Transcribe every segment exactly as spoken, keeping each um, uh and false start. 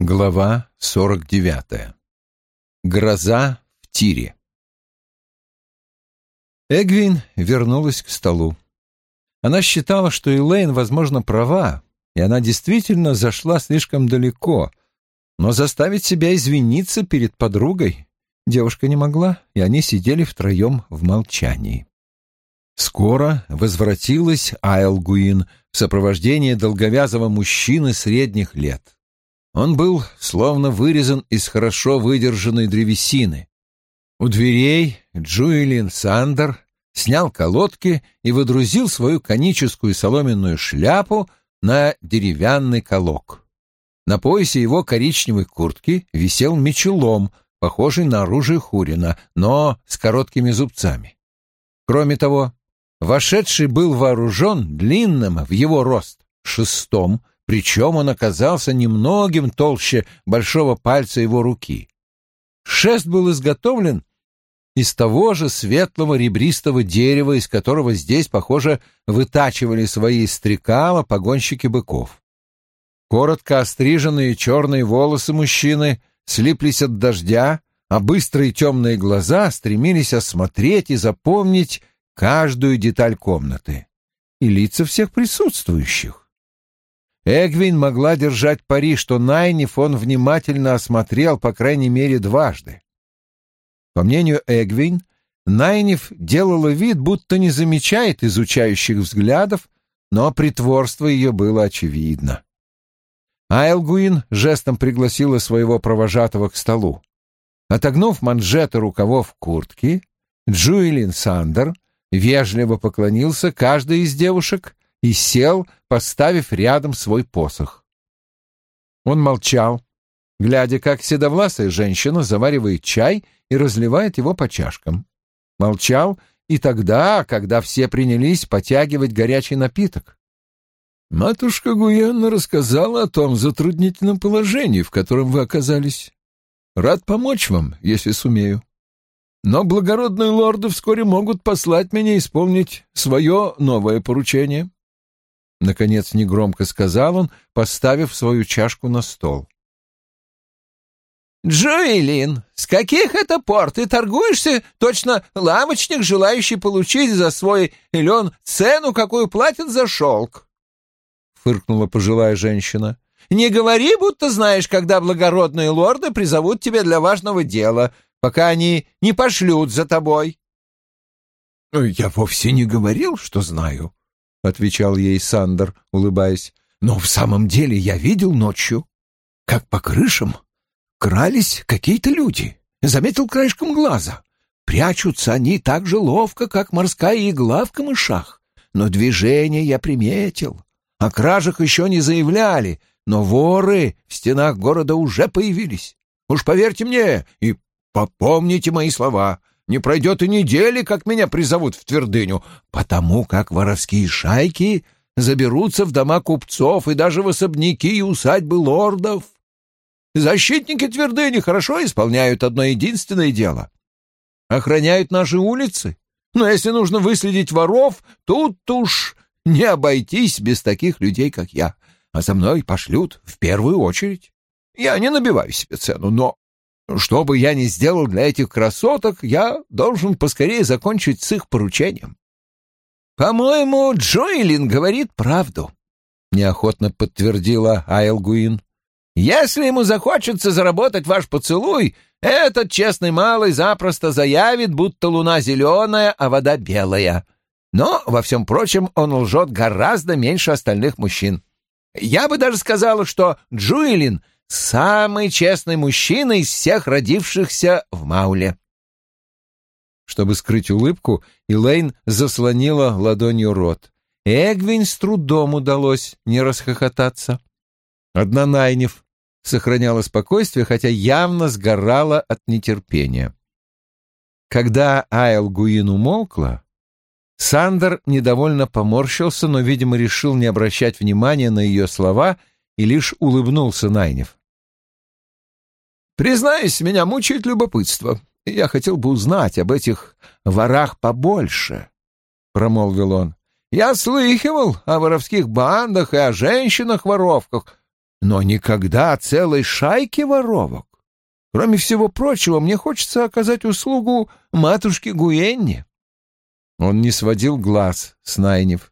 Глава сорок девятая. Гроза в тире. Эгвин вернулась к столу. Она считала, что Элейн, возможно, права, и она действительно зашла слишком далеко, но заставить себя извиниться перед подругой девушка не могла, и они сидели втроем в молчании. Скоро возвратилась Айлгуин в сопровождении долговязого мужчины средних лет. Он был словно вырезан из хорошо выдержанной древесины. У дверей Джуэлин Сандер снял колодки и водрузил свою коническую соломенную шляпу на деревянный колок. На поясе его коричневой куртки висел мечелом, похожий на оружие Хурина, но с короткими зубцами. Кроме того, вошедший был вооружен длинным в его рост шестом, причем он оказался немногим толще большого пальца его руки. Шест был изготовлен из того же светлого ребристого дерева, из которого здесь, похоже, вытачивали свои стрекала погонщики быков. Коротко остриженные черные волосы мужчины слиплись от дождя, а быстрые темные глаза стремились осмотреть и запомнить каждую деталь комнаты и лица всех присутствующих. Эгвин могла держать пари, что Найниф он внимательно осмотрел по крайней мере дважды. По мнению Эгвин, Найниф делала вид, будто не замечает изучающих взглядов, но притворство ее было очевидно. Айлгуин жестом пригласила своего провожатого к столу. Отогнув манжеты рукавов куртки, Джуэлин Сандер вежливо поклонился каждой из девушек и сел, поставив рядом свой посох. Он молчал, глядя, как седовласая женщина заваривает чай и разливает его по чашкам. Молчал и тогда, когда все принялись потягивать горячий напиток. «Матушка Гуенна рассказала о том затруднительном положении, в котором вы оказались. Рад помочь вам, если сумею. Но благородные лорды вскоре могут послать меня исполнить свое новое поручение». Наконец негромко сказал он, поставив свою чашку на стол. «Джуэлин, с каких это пор ты торгуешься, точно лавочник, желающий получить за свой лен цену, какую платят за шелк?» — фыркнула пожилая женщина. «Не говори, будто знаешь, когда благородные лорды призовут тебя для важного дела, пока они не пошлют за тобой». «Я вовсе не говорил, что знаю», — отвечал ей Сандер, улыбаясь. «Но в самом деле я видел ночью, как по крышам крались какие-то люди. Заметил краешком глаза. Прячутся они так же ловко, как морская игла в камышах. Но движение я приметил. О кражах еще не заявляли, но воры в стенах города уже появились. Уж поверьте мне и попомните мои слова. Не пройдет и недели, как меня призовут в твердыню, потому как воровские шайки заберутся в дома купцов и даже в особняки и усадьбы лордов. Защитники твердыни хорошо исполняют одно единственное дело — охраняют наши улицы. Но если нужно выследить воров, тут уж не обойтись без таких людей, как я, а за мной пошлют в первую очередь. Я не набиваю себе цену, но что бы я ни сделал для этих красоток, я должен поскорее закончить с их поручением». «По-моему, Джоэлин говорит правду», — неохотно подтвердила Айлгуин. «Если ему захочется заработать ваш поцелуй, этот честный малый запросто заявит, будто луна зеленая, а вода белая. Но, во всем прочем, он лжет гораздо меньше остальных мужчин. Я бы даже сказала, что Джуэлин — самый честный мужчина из всех родившихся в Мауле». Чтобы скрыть улыбку, Элейн заслонила ладонью рот. Эгвин с трудом удалось не расхохотаться. Одна Найниф сохраняла спокойствие, хотя явно сгорала от нетерпения. Когда Айлгуин умолкла, Сандер недовольно поморщился, но, видимо, решил не обращать внимания на ее слова и лишь улыбнулся Найниф. «Признаюсь, меня мучает любопытство, и я хотел бы узнать об этих ворах побольше», — промолвил он. «Я слыхивал о воровских бандах и о женщинах-воровках, но никогда целой шайки воровок. Кроме всего прочего, мне хочется оказать услугу матушке Гуенне». Он не сводил глаз с Найниф.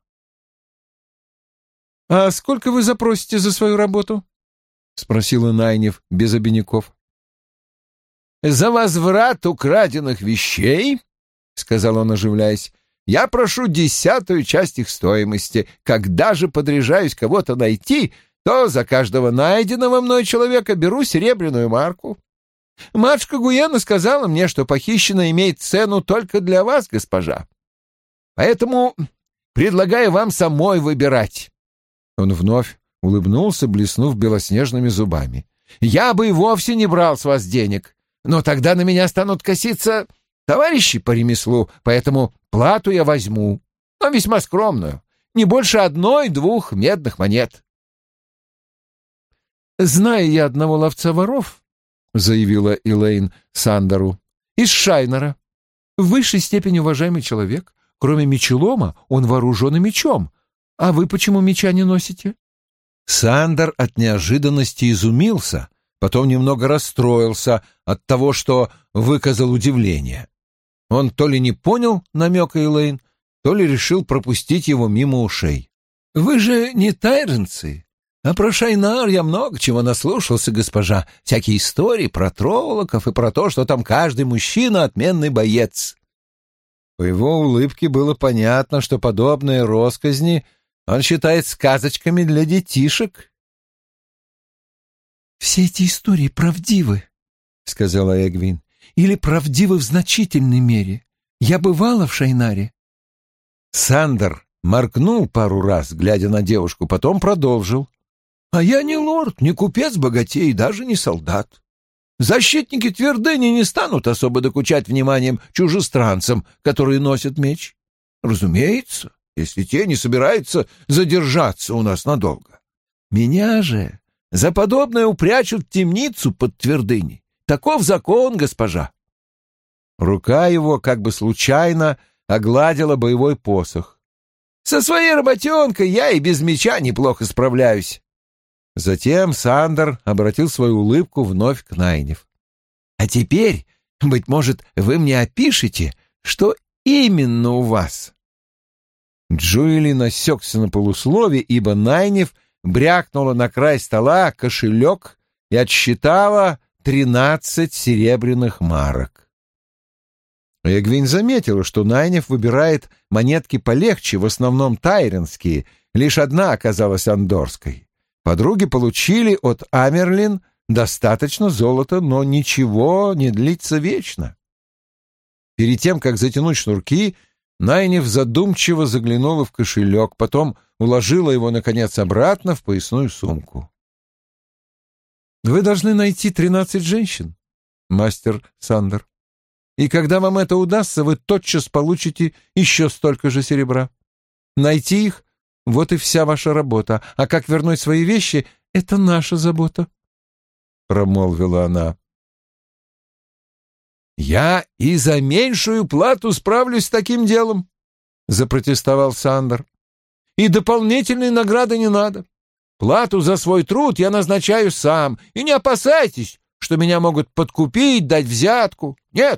«А сколько вы запросите за свою работу?» — спросила Найниф без обиняков. «За возврат украденных вещей, — сказал он, оживляясь, — я прошу десятую часть их стоимости. Когда же подряжаюсь кого-то найти, то за каждого найденного мной человека беру серебряную марку. Матушка Гуена сказала мне, что похищенное имеет цену только для вас, госпожа. Поэтому предлагаю вам самой выбирать». Он вновь улыбнулся, блеснув белоснежными зубами. «Я бы и вовсе не брал с вас денег, но тогда на меня станут коситься товарищи по ремеслу, поэтому плату я возьму, но весьма скромную, не больше одной-двух медных монет». «Знаю я одного ловца воров, — заявила Элейн Сандеру, — из Шайнера. В высшей степени уважаемый человек. Кроме мечелома, он вооружен и мечом. А вы почему меча не носите?» Сандер от неожиданности изумился, потом немного расстроился от того, что выказал удивление. Он то ли не понял намека Элейн, то ли решил пропустить его мимо ушей. «Вы же не тайренцы, а про Шайнар я много чего наслушался, госпожа. Всякие истории про троллоков и про то, что там каждый мужчина — отменный боец». По его улыбке было понятно, что подобные росказни он считает сказочками для детишек. «Все эти истории правдивы», — сказала Эгвин, — «или правдивы в значительной мере. Я бывала в Шайнаре». Сандер моргнул пару раз, глядя на девушку, потом продолжил. «А я не лорд, не купец-богатей, даже не солдат. Защитники твердыни не станут особо докучать вниманием чужестранцам, которые носят меч. Разумеется, если те не собираются задержаться у нас надолго. Меня же за подобное упрячут в темницу под твердыней. Таков закон, госпожа». Рука его как бы случайно огладила боевой посох. «Со своей работенкой я и без меча неплохо справляюсь». Затем Сандер обратил свою улыбку вновь к Найниф. «А теперь, быть может, вы мне опишете, что именно у вас?» Джуэли насекся на полуслове, ибо Найниф брякнула на край стола кошелек и отсчитала тринадцать серебряных марок. Эгвин заметила, что Найниф выбирает монетки полегче, в основном тайренские, лишь одна оказалась андорской. Подруги получили от Амерлин достаточно золота, но ничего не длится вечно. Перед тем, как затянуть шнурки, Найниф задумчиво заглянула в кошелек, потом уложила его, наконец, обратно в поясную сумку. «Вы должны найти тринадцать женщин, мастер Сандер, и когда вам это удастся, вы тотчас получите еще столько же серебра. Найти их — вот и вся ваша работа, а как вернуть свои вещи — это наша забота», — промолвила она. «Я и за меньшую плату справлюсь с таким делом», — запротестовал Сандер. «И дополнительной награды не надо. Плату за свой труд я назначаю сам, и не опасайтесь, что меня могут подкупить, дать взятку. Нет».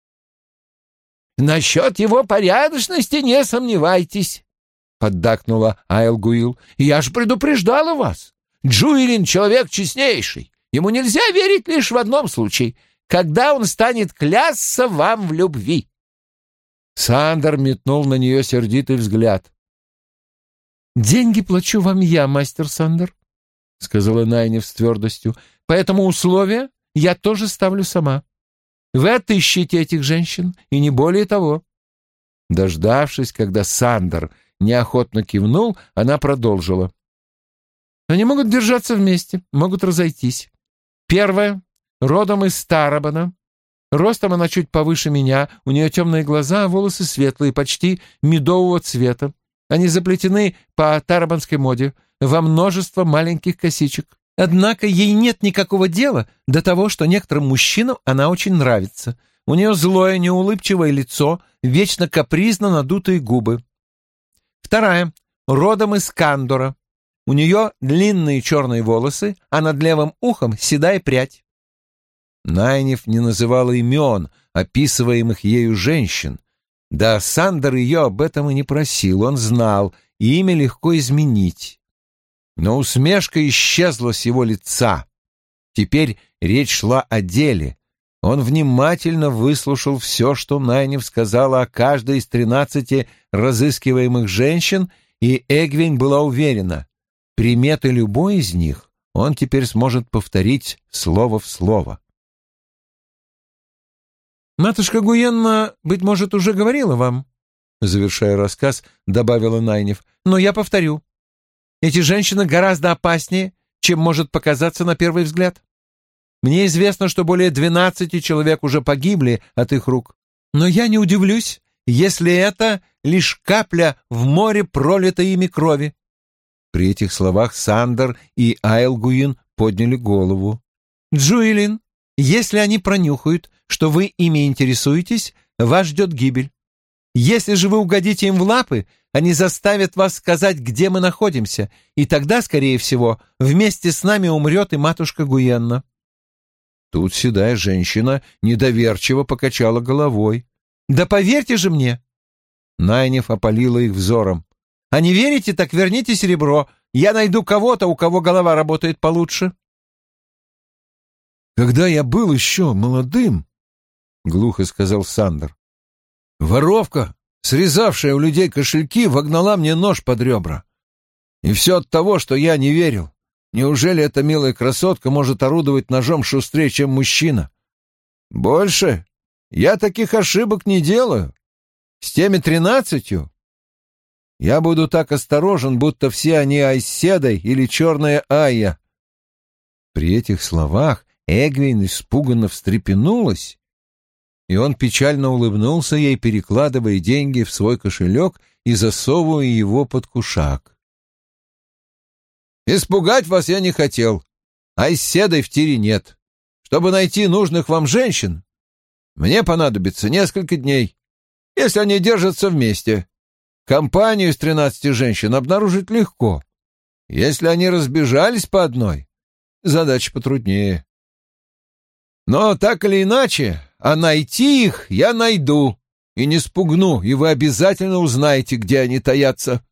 «Насчет его порядочности не сомневайтесь», — поддакнула Айлгуил. «Я ж предупреждала вас. Джуэлин — человек честнейший. Ему нельзя верить лишь в одном случае — когда он станет клясться вам в любви». Сандер метнул на нее сердитый взгляд. «Деньги плачу вам я, мастер Сандер», — сказала Найниф с твердостью. «Поэтому условия я тоже ставлю сама. Вы отыщите этих женщин, и не более того». Дождавшись, когда Сандер неохотно кивнул, она продолжила. «Они могут держаться вместе, могут разойтись. Первое. Родом из Тарабана. Ростом она чуть повыше меня, у нее темные глаза, волосы светлые, почти медового цвета. Они заплетены по тарабанской моде во множество маленьких косичек. Однако ей нет никакого дела до того, что некоторым мужчинам она очень нравится. У нее злое, неулыбчивое лицо, вечно капризно надутые губы. Вторая. Родом из Кандора. У нее длинные черные волосы, а над левым ухом седая прядь. Найниф не называла имен описываемых ею женщин. Да Сандер ее об этом и не просил, он знал, и имя легко изменить. Но усмешка исчезла с его лица. Теперь речь шла о деле. Он внимательно выслушал все, что Найниф сказала о каждой из тринадцати разыскиваемых женщин, и Эгвин была уверена, приметы любой из них он теперь сможет повторить слово в слово. «Матушка Гуенна, быть может, уже говорила вам», — завершая рассказ, добавила Найниф, — «но я повторю. Эти женщины гораздо опаснее, чем может показаться на первый взгляд. Мне известно, что более двенадцати человек уже погибли от их рук, но я не удивлюсь, если это лишь капля в море пролитой ими крови». При этих словах Сандер и Айлгуин подняли голову. «Джуэлин, если они пронюхают, что вы ими интересуетесь, вас ждет гибель. Если же вы угодите им в лапы, они заставят вас сказать, где мы находимся, и тогда, скорее всего, вместе с нами умрет и матушка Гуенна». Тут седая женщина недоверчиво покачала головой. «Да поверьте же мне!» Найниф опалила их взором. «А не верите, так верните серебро. Я найду кого-то, у кого голова работает получше». «Когда я был еще молодым, — глухо сказал Сандер, — воровка, срезавшая у людей кошельки, вогнала мне нож под ребра. И все от того, что я не верил. Неужели эта милая красотка может орудовать ножом шустрее, чем мужчина? Больше я таких ошибок не делаю. С теми тринадцатью я буду так осторожен, будто все они Айседой или черная Айя». При этих словах Эгвин испуганно встрепенулась, и он печально улыбнулся ей, перекладывая деньги в свой кошелек и засовывая его под кушак. «Испугать вас я не хотел, а с седой в тире нет. Чтобы найти нужных вам женщин, мне понадобится несколько дней, если они держатся вместе. Компанию из тринадцати женщин обнаружить легко. Если они разбежались по одной, задача потруднее. Но так или иначе, а найти их я найду и не спугну, и вы обязательно узнаете, где они таятся».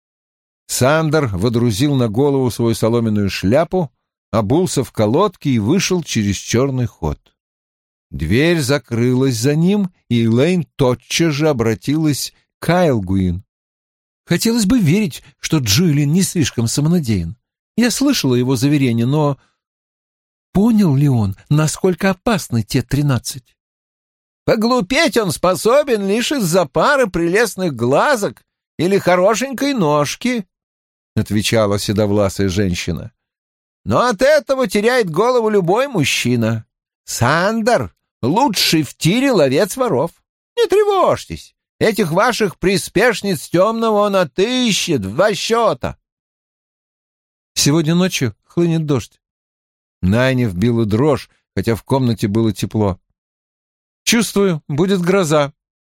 Сандер водрузил на голову свою соломенную шляпу, обулся в колодки и вышел через черный ход. Дверь закрылась за ним, и Элейн тотчас же обратилась к Айлгуин. «Хотелось бы верить, что Джуэлин не слишком самонадеян. Я слышала его заверение, но понял ли он, насколько опасны те тринадцать?» «Поглупеть он способен лишь из-за пары прелестных глазок или хорошенькой ножки», — отвечала седовласая женщина. «Но от этого теряет голову любой мужчина. Сандер — лучший в тире ловец воров. Не тревожьтесь, этих ваших приспешниц темного он отыщет в два счета». «Сегодня ночью хлынет дождь». Найниф била дрожь, хотя в комнате было тепло. «Чувствую, будет гроза».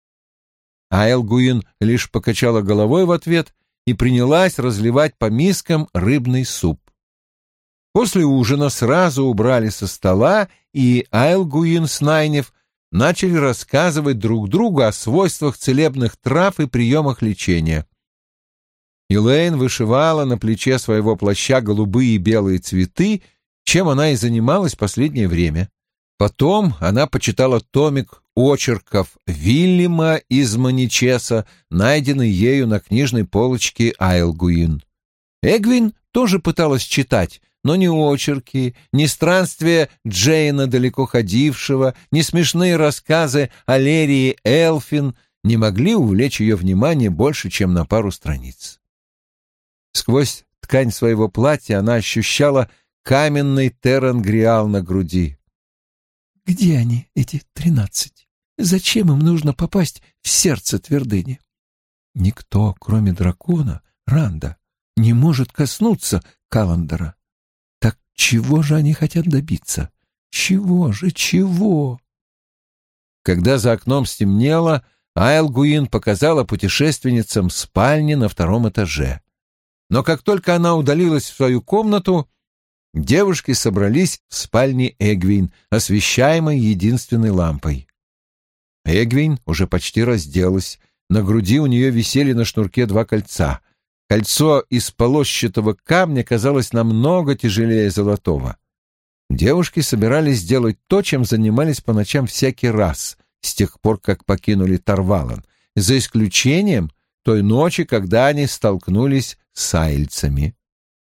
Айлгуин лишь покачала головой в ответ и принялась разливать по мискам рыбный суп. После ужина сразу убрали со стола, и Айлгуин с Найниф начали рассказывать друг другу о свойствах целебных трав и приемах лечения. Элейн вышивала на плече своего плаща голубые и белые цветы, чем она и занималась последнее время. Потом она почитала томик очерков Вильяма из Маничеса, найденный ею на книжной полочке Айлгуин. Эгвин тоже пыталась читать, но ни очерки, ни странствия Джейна далеко ходившего, ни смешные рассказы о Лерии Элфин не могли увлечь ее внимание больше, чем на пару страниц. Сквозь ткань своего платья она ощущала каменный терангриал на груди. «Где они, эти тринадцать? Зачем им нужно попасть в сердце твердыни? Никто, кроме дракона, Ранда, не может коснуться Каландера. Так чего же они хотят добиться? Чего же, чего?» Когда за окном стемнело, Айлгуин показала путешественницам спальни на втором этаже. Но как только она удалилась в свою комнату, девушки собрались в спальне Эгвин, освещаемой единственной лампой. Эгвин уже почти разделась. На груди у нее висели на шнурке два кольца. Кольцо из полосчатого камня казалось намного тяжелее золотого. Девушки собирались сделать то, чем занимались по ночам всякий раз, с тех пор, как покинули Тарвалан, за исключением той ночи, когда они столкнулись с айльцами.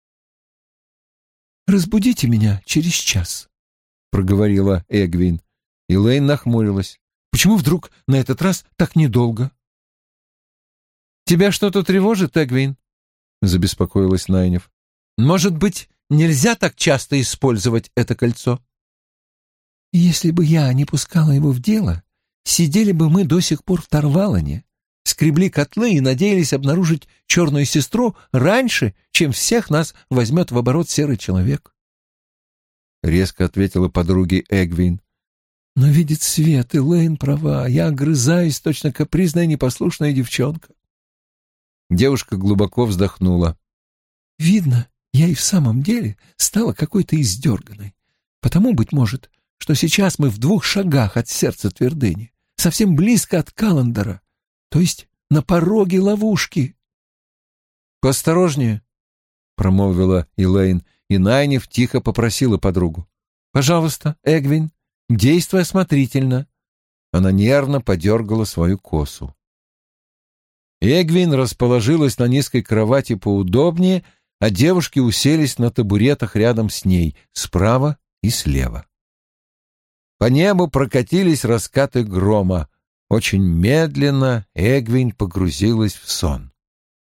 «Разбудите меня через час», — проговорила Эгвин. Элейн нахмурилась. «Почему вдруг на этот раз так недолго?» «Тебя что-то тревожит, Эгвин?» — забеспокоилась Найнев. «Может быть, нельзя так часто использовать это кольцо?» «Если бы я не пускала его в дело, сидели бы мы до сих пор в Тарвалане, скребли котлы и надеялись обнаружить черную сестру раньше, чем всех нас возьмет в оборот серый человек». Резко ответила подруге Эгвин. «Но видит свет, Элейн права, я огрызаюсь, точно капризная непослушная девчонка». Девушка глубоко вздохнула. «Видно, я и в самом деле стала какой-то издерганной. Потому, быть может, что сейчас мы в двух шагах от сердца твердыни, совсем близко от Каландара, то есть на пороге ловушки». «Поосторожнее», — промолвила Элейн, и Найнев тихо попросила подругу. «Пожалуйста, Эгвин, действуй осмотрительно». Она нервно подергала свою косу. Эгвин расположилась на низкой кровати поудобнее, а девушки уселись на табуретах рядом с ней, справа и слева. По небу прокатились раскаты грома. Очень медленно Эгвин погрузилась в сон.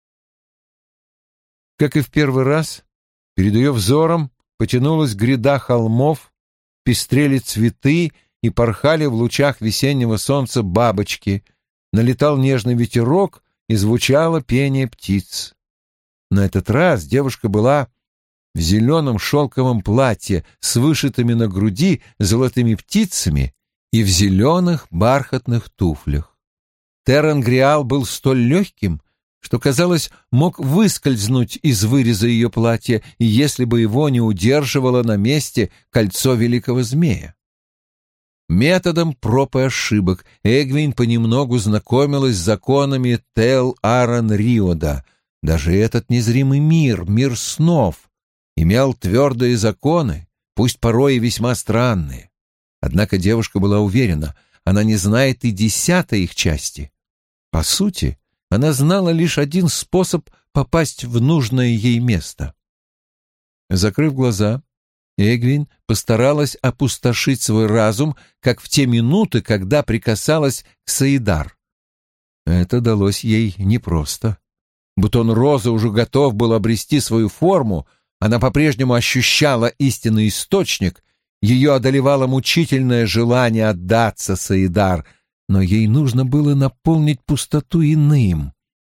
Как и в первый раз, перед ее взором потянулась гряда холмов, пестрели цветы и порхали в лучах весеннего солнца бабочки, налетал нежный ветерок и звучало пение птиц. На этот раз девушка была в зеленом шелковом платье с вышитыми на груди золотыми птицами и в зеленых бархатных туфлях. Террангриал был столь легким, что, казалось, мог выскользнуть из выреза ее платья, и если бы его не удерживало на месте кольцо великого змея. Методом проб и ошибок Эгвин понемногу знакомилась с законами Тел-Аран-Риода. Даже этот незримый мир, мир снов, имел твердые законы, пусть порой и весьма странные. Однако девушка была уверена, она не знает и десятой их части. По сути, она знала лишь один способ попасть в нужное ей место. Закрыв глаза, Эгвин постаралась опустошить свой разум, как в те минуты, когда прикасалась к Саидар. Это далось ей непросто. Бутон розы уже готов был обрести свою форму, она по-прежнему ощущала истинный источник, ее одолевало мучительное желание отдаться Саидар, но ей нужно было наполнить пустоту иным.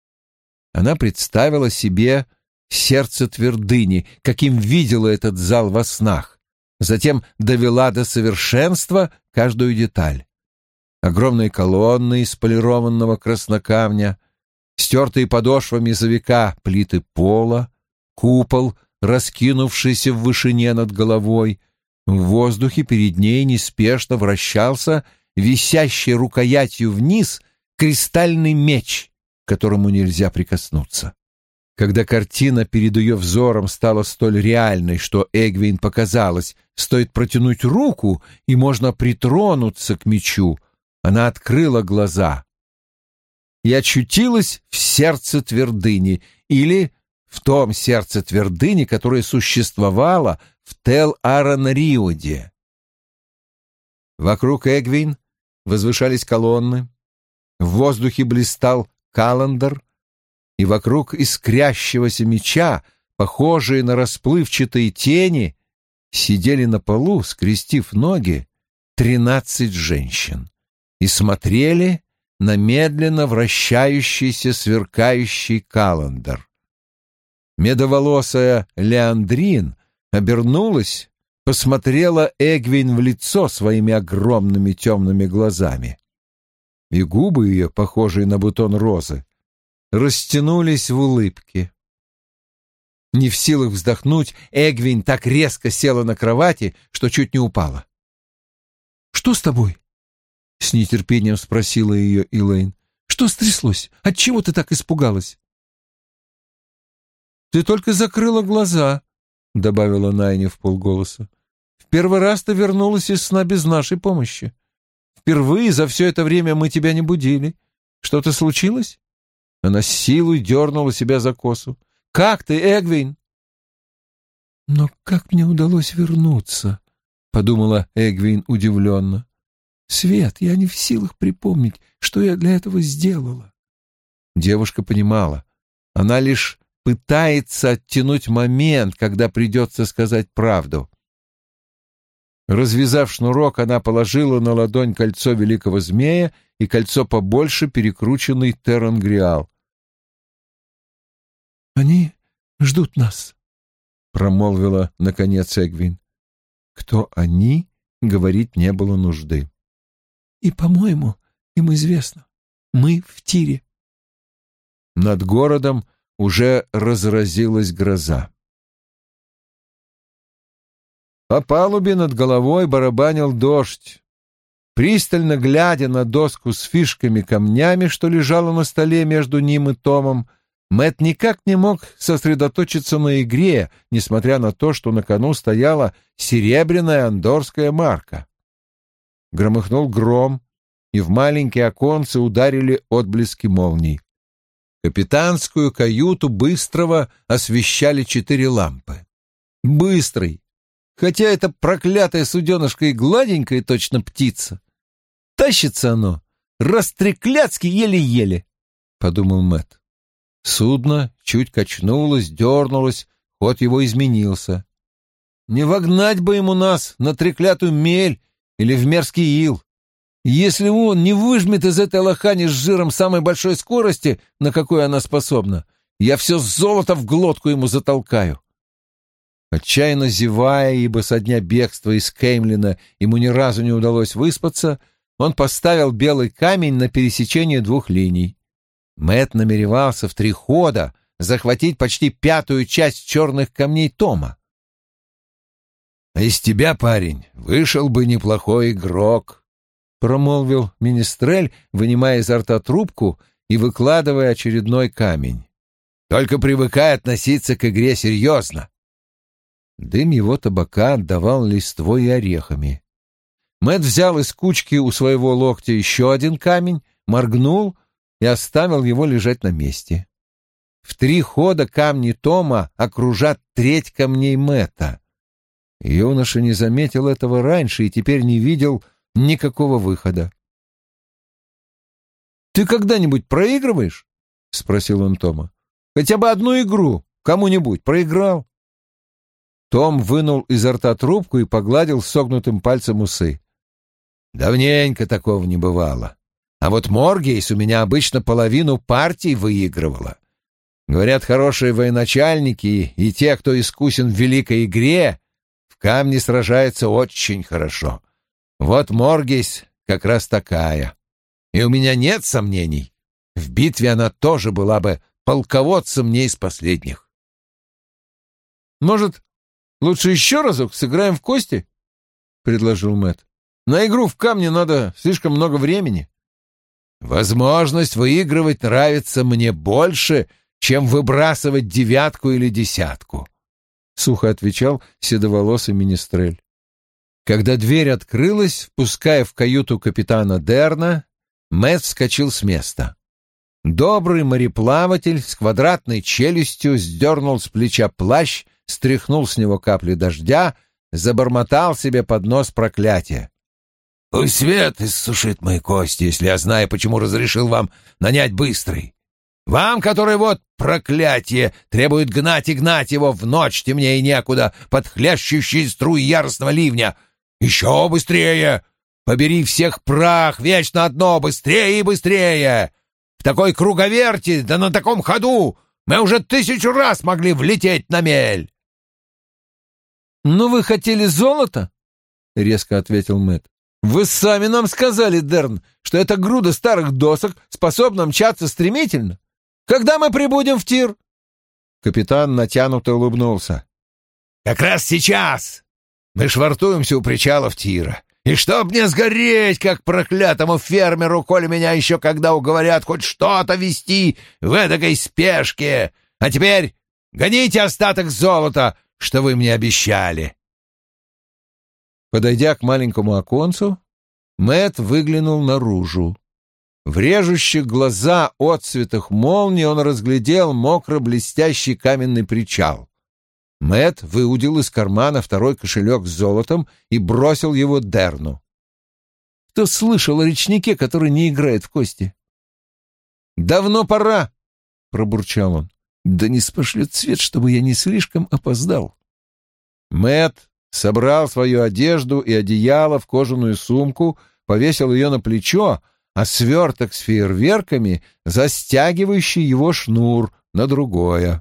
Она представила себе сердце твердыни, каким видела этот зал во снах, затем довела до совершенства каждую деталь. Огромные колонны из полированного краснокамня, стертые подошвами за века плиты пола, купол, раскинувшийся в вышине над головой. В воздухе перед ней неспешно вращался висящий рукоятью вниз кристальный меч, к которому нельзя прикоснуться. Когда картина перед ее взором стала столь реальной, что Эгвин показалось, стоит протянуть руку, и можно притронуться к мечу, она открыла глаза и очутилась в сердце твердыни, или в том сердце твердыни, которое существовало в Тел-Аран-Риоде. Вокруг Эгвин возвышались колонны, в воздухе блистал Каландар, и вокруг искрящегося меча, похожие на расплывчатые тени, сидели на полу, скрестив ноги, тринадцать женщин и смотрели на медленно вращающийся сверкающий Каландар. Медоволосая Леандрин обернулась, посмотрела Эгвин в лицо своими огромными темными глазами. И губы ее, похожие на бутон розы, растянулись в улыбке. Не в силах вздохнуть, Эгвин так резко села на кровати, что чуть не упала. «Что с тобой?» — с нетерпением спросила ее Элейн. «Что стряслось? Отчего ты так испугалась?» «Ты только закрыла глаза», — добавила Найни вполголоса. «В первый раз ты вернулась из сна без нашей помощи. Впервые за все это время мы тебя не будили. Что-то случилось?» Она с силой дернула себя за косу. «Как ты, Эгвин?» «Но как мне удалось вернуться?» — подумала Эгвин удивленно. «Свет, я не в силах припомнить, что я для этого сделала». Девушка понимала. Она лишь пытается оттянуть момент, когда придется сказать правду. Развязав шнурок, она положила на ладонь кольцо великого змея и кольцо побольше, перекрученный терангриал. «Они ждут нас», — промолвила, наконец, Эгвин. Кто они, говорить не было нужды. «И, по-моему, им известно. Мы в тире». Над городом уже разразилась гроза. По палубе над головой барабанил дождь. Пристально глядя на доску с фишками-камнями, что лежала на столе между ним и Томом, Мэтт никак не мог сосредоточиться на игре, несмотря на то, что на кону стояла серебряная андорская марка. Громыхнул гром, и в маленькие оконцы ударили отблески молний. Капитанскую каюту Быстрого освещали четыре лампы. Быстрый, хотя это проклятое суденышко и гладенькое, точно птица. Тащится оно, растреклятски еле-еле, — подумал Мэтт. Судно чуть качнулось, дернулось, ход его изменился. Не вогнать бы ему нас на треклятую мель или в мерзкий ил. Если он не выжмет из этой лохани с жиром самой большой скорости, на какой она способна, я все золото в глотку ему затолкаю. Отчаянно зевая, ибо со дня бегства из Кеймлина ему ни разу не удалось выспаться, он поставил белый камень на пересечение двух линий. Мэтт намеревался в три хода захватить почти пятую часть черных камней Тома. — А из тебя, парень, вышел бы неплохой игрок, — промолвил Министрель, вынимая изо рта трубку и выкладывая очередной камень. — Только привыкай относиться к игре серьезно. Дым его табака отдавал листвой и орехами. Мэтт взял из кучки у своего локтя еще один камень, моргнул и оставил его лежать на месте. В три хода камни Тома окружат треть камней Мэтта. Юноша не заметил этого раньше и теперь не видел никакого выхода. «Ты когда-нибудь проигрываешь?» — спросил он Тома. «Хотя бы одну игру кому-нибудь проиграл?» Том вынул изо рта трубку и погладил согнутым пальцем усы. «Давненько такого не бывало. А вот Моргейс у меня обычно половину партий выигрывала. Говорят, хорошие военачальники и те, кто искусен в великой игре, в камне сражаются очень хорошо. Вот Моргейс как раз такая. И у меня нет сомнений, в битве она тоже была бы полководцем не из последних». «Может, лучше еще разок сыграем в кости?» — предложил Мэтт. «На игру в камне надо слишком много времени». «Возможность выигрывать нравится мне больше, чем выбрасывать девятку или десятку», — сухо отвечал седоволосый Министрель. Когда дверь открылась, впуская в каюту капитана Дерна, Мэтт вскочил с места. Добрый мореплаватель с квадратной челюстью сдернул с плеча плащ, стряхнул с него капли дождя, забормотал себе под нос проклятие. «Пусть свет иссушит мои кости, если я знаю, почему разрешил вам нанять Быстрый. Вам, который вот, проклятие, требует гнать и гнать его в ночь темнее некуда под хлещущие струи яростного ливня. Еще быстрее! Побери всех прах, вечно одно, быстрее и быстрее! В такой круговерти, да на таком ходу мы уже тысячу раз могли влететь на мель!» «Ну вы хотели золото?» — резко ответил Мэтт. «Вы сами нам сказали, Дерн, что эта груда старых досок способна мчаться стремительно. Когда мы прибудем в тир?» Капитан натянуто улыбнулся. «Как раз сейчас мы швартуемся у причалов Тира. И чтоб не сгореть, как проклятому фермеру, коли меня еще когда уговорят хоть что-то вести в эдакой спешке. А теперь гоните остаток золота, что вы мне обещали». Подойдя к маленькому оконцу, Мэтт выглянул наружу. В режущих глаза отсветах молнии он разглядел мокро-блестящий каменный причал. Мэтт выудил из кармана второй кошелек с золотом и бросил его Дерну. «Кто слышал о речнике, который не играет в кости?» «Давно пора», — пробурчал он. «Да не спошлет свет, чтобы я не слишком опоздал». Мэтт собрал свою одежду и одеяло в кожаную сумку, повесил ее на плечо, а сверток с фейерверками, застягивающий его шнур, на другое.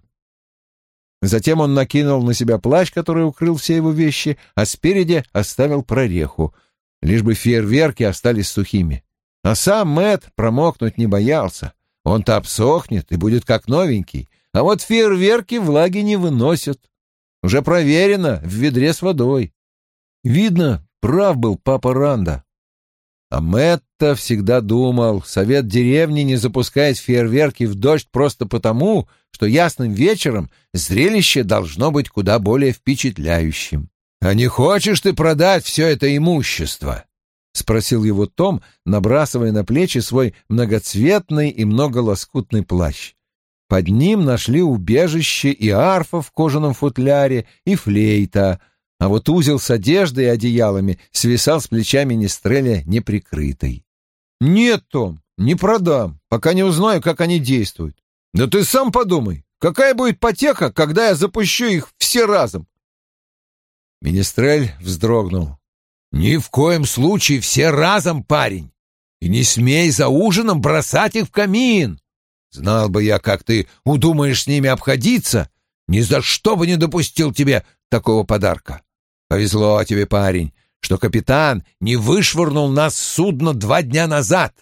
Затем он накинул на себя плащ, который укрыл все его вещи, а спереди оставил прореху, лишь бы фейерверки остались сухими. А сам Мэтт промокнуть не боялся. Он-то обсохнет и будет как новенький, а вот фейерверки влаги не выносят. Уже проверено в ведре с водой. Видно, прав был папа Ранда. А Мэтт-то всегда думал, совет деревни не запускает фейерверки в дождь просто потому, что ясным вечером зрелище должно быть куда более впечатляющим. «А не хочешь ты продать все это имущество?» — спросил его Том, набрасывая на плечи свой многоцветный и многолоскутный плащ. Под ним нашли убежище и арфа в кожаном футляре, и флейта, а вот узел с одеждой и одеялами свисал с плеча Министреля неприкрытой. «Нет, Том, не продам, пока не узнаю, как они действуют. Да ты сам подумай, какая будет потеха, когда я запущу их все разом?» Министрель вздрогнул. «Ни в коем случае все разом, парень, и не смей за ужином бросать их в камин. Знал бы я, как ты удумаешь с ними обходиться, ни за что бы не допустил тебе такого подарка. Повезло тебе, парень, что капитан не вышвырнул нас с судна два дня назад».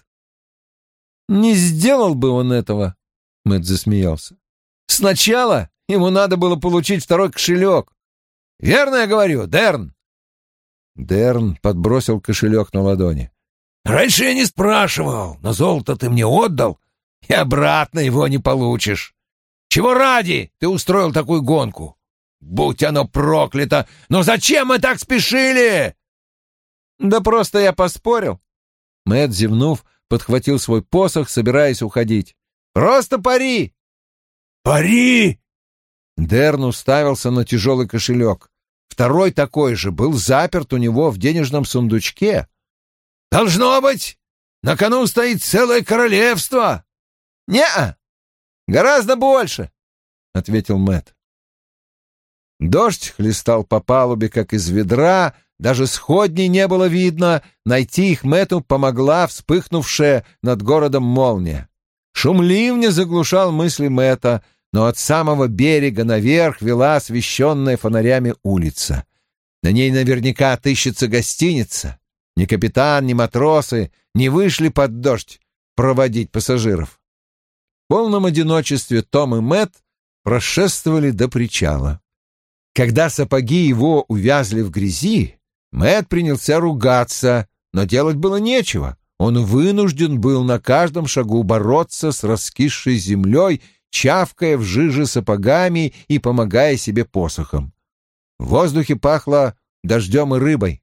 «Не сделал бы он этого», — Мэтт засмеялся. «Сначала ему надо было получить второй кошелек. Верно я говорю, Дерн?» Дерн подбросил кошелек на ладони. «Раньше я не спрашивал, но золото ты мне отдал, и обратно его не получишь. Чего ради ты устроил такую гонку? Будь оно проклято! Но зачем мы так спешили?» «Да просто я поспорил». Мэтт, зевнув, подхватил свой посох, собираясь уходить. «Просто пари!» «Пари!» Дерн уставился на тяжелый кошелек. Второй такой же был заперт у него в денежном сундучке. «Должно быть, на кону стоит целое королевство!» «Не-а, гораздо больше», — ответил Мэтт. Дождь хлестал по палубе, как из ведра, даже сходней не было видно, найти их Мэтту помогла вспыхнувшая над городом молния. Шум ливня заглушал мысли Мэтта, но от самого берега наверх вела освещенная фонарями улица. На ней наверняка отыщется гостиница. Ни капитан, ни матросы не вышли под дождь проводить пассажиров. В полном одиночестве Том и Мэтт прошествовали до причала. Когда сапоги его увязли в грязи, Мэтт принялся ругаться, но делать было нечего. Он вынужден был на каждом шагу бороться с раскисшей землей, чавкая в жиже сапогами и помогая себе посохом. В воздухе пахло дождем и рыбой.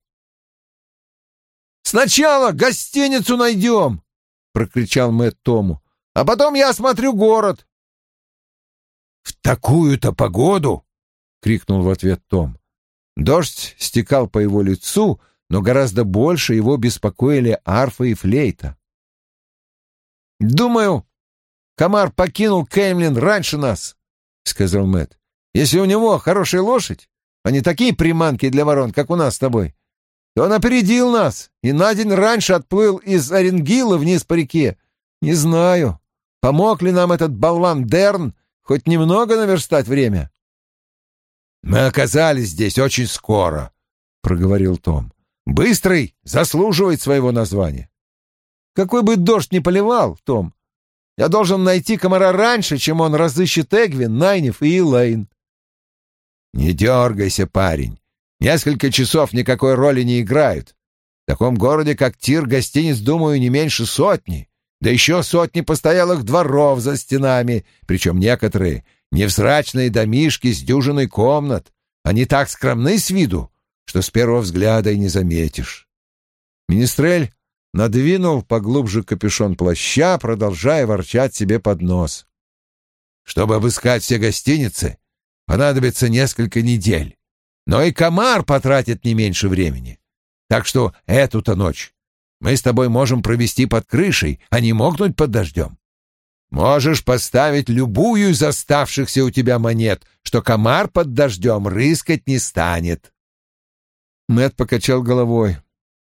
«Сначала гостиницу найдем!» — прокричал Мэтт Тому. «А потом я осмотрю город». «В такую-то погоду!» — крикнул в ответ Том. Дождь стекал по его лицу, но гораздо больше его беспокоили арфа и флейта. «Думаю, комар покинул Кеймлин раньше нас», — сказал Мэтт. «Если у него хорошая лошадь, а не такие приманки для ворон, как у нас с тобой, то он опередил нас и на день раньше отплыл из Оренгила вниз по реке. Не знаю, помог ли нам этот болван Дерн хоть немного наверстать время». «Мы оказались здесь очень скоро», — проговорил Том. «Быстрый заслуживает своего названия». «Какой бы дождь ни поливал, Том, Я должен найти комара раньше, чем он разыщет Эгвин, Найниф и Элейн». «Не дергайся, парень. Несколько часов никакой роли не играют. В таком городе, как Тир, гостиниц, думаю, не меньше сотни. Да еще сотни постоялых дворов за стенами, причем некоторые невзрачные домишки с дюжиной комнат. Они так скромны с виду, что с первого взгляда и не заметишь». Министрель надвинул поглубже капюшон плаща, продолжая ворчать себе под нос. «Чтобы обыскать все гостиницы, понадобится несколько недель. Но и комар потратит не меньше времени. Так что эту-то ночь мы с тобой можем провести под крышей, а не мокнуть под дождем. Можешь поставить любую из оставшихся у тебя монет, что комар под дождем рыскать не станет». Мэтт покачал головой.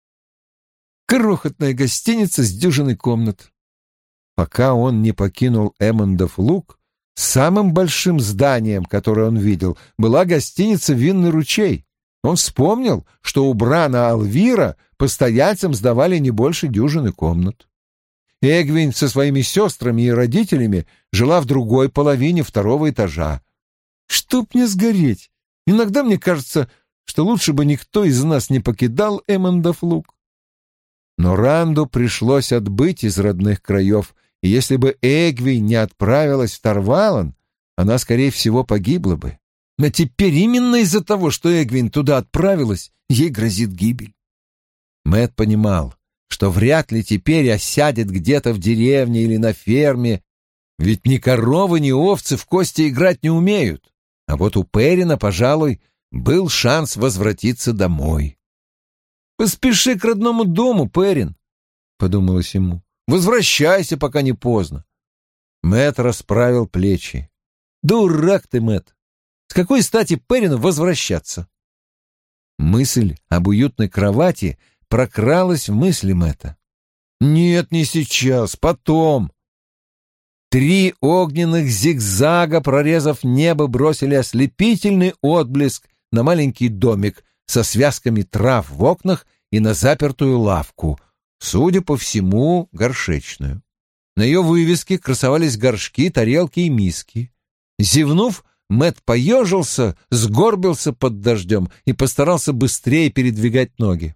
Крохотная гостиница с дюжиной комнат. Пока он не покинул Эммондов луг, самым большим зданием, которое он видел, была гостиница «Винный ручей». Он вспомнил, что у Брана Алвира постояльцам сдавали не больше дюжины комнат. Эгвин со своими сестрами и родителями жила в другой половине второго этажа. Чтоб мне сгореть! Иногда мне кажется, что лучше бы никто из нас не покидал Эммондов луг. Но Ранду пришлось отбыть из родных краев, и если бы Эгвин не отправилась в Тарвалан, она, скорее всего, погибла бы. Но теперь именно из-за того, что Эгвин туда отправилась, ей грозит гибель. Мэтт понимал, что вряд ли теперь осядет где-то в деревне или на ферме, ведь ни коровы, ни овцы в кости играть не умеют. А вот у Перина, пожалуй, был шанс возвратиться домой. «Поспеши к родному дому, Перин», — подумалось ему. «Возвращайся, пока не поздно». Мэтт расправил плечи. «Дурак ты, Мэтт! С какой стати Перину возвращаться?» Мысль об уютной кровати прокралась в мысли Мэтта. «Нет, не сейчас, потом». Три огненных зигзага, прорезав небо, бросили ослепительный отблеск на маленький домик со связками трав в окнах и на запертую лавку, судя по всему, горшечную. На ее вывеске красовались горшки, тарелки и миски. Зевнув, Мэтт поежился, сгорбился под дождем и постарался быстрее передвигать ноги.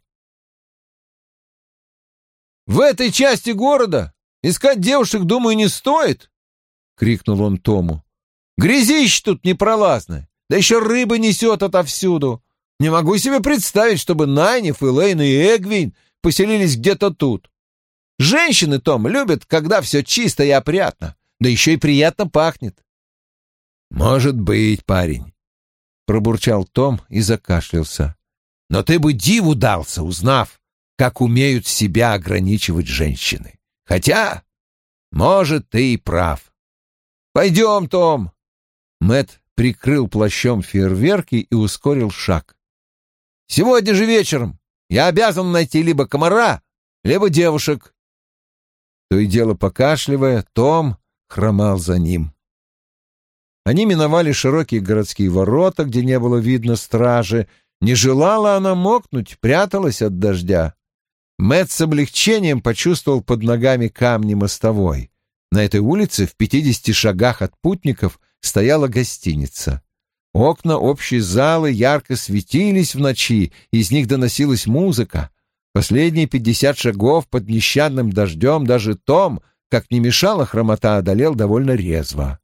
«В этой части города искать девушек, думаю, не стоит!» — крикнул он Тому. «Грязище тут непролазное, да еще рыба несет отовсюду. Не могу себе представить, чтобы Найниф, Элейн и Эгвин поселились где-то тут. Женщины, Том, любят, когда все чисто и опрятно, да еще и приятно пахнет». «Может быть, парень», — пробурчал Том и закашлялся. «Но ты бы диву дался, узнав, как умеют себя ограничивать женщины. Хотя, может, ты и прав. Пойдем, Том». Мэтт прикрыл плащом фейерверки и ускорил шаг. «Сегодня же вечером я обязан найти либо комара, либо девушек». То и дело покашливая, Том хромал за ним. Они миновали широкие городские ворота, где не было видно стражи. Не желала она мокнуть, пряталась от дождя. Мэтт с облегчением почувствовал под ногами камни мостовой. На этой улице в пятидесяти шагах от путников стояла гостиница. Окна общей залы ярко светились в ночи, из них доносилась музыка. Последние пятьдесят шагов под нещадным дождем даже Том, как не мешала хромота, одолел довольно резво.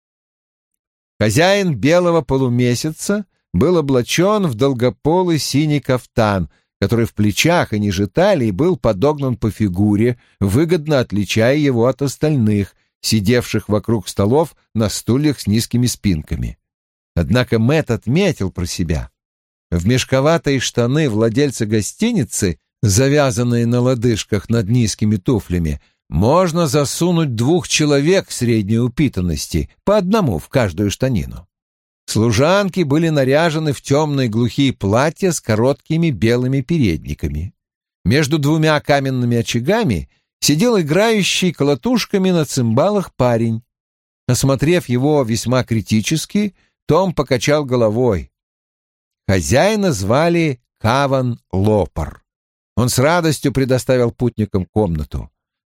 Хозяин белого полумесяца был облачен в долгополый синий кафтан, который в плечах и ниже талии был подогнан по фигуре, выгодно отличая его от остальных, сидевших вокруг столов на стульях с низкими спинками. Однако Мэтт отметил про себя. В мешковатые штаны владельца гостиницы, завязанные на лодыжках над низкими туфлями, можно засунуть двух человек средней упитанности, по одному в каждую штанину. Служанки были наряжены в темные глухие платья с короткими белыми передниками. Между двумя каменными очагами сидел играющий колотушками на цимбалах парень. Осмотрев его весьма критически, Том покачал головой. Хозяина звали Каван Лопар. Он с радостью предоставил путникам комнату.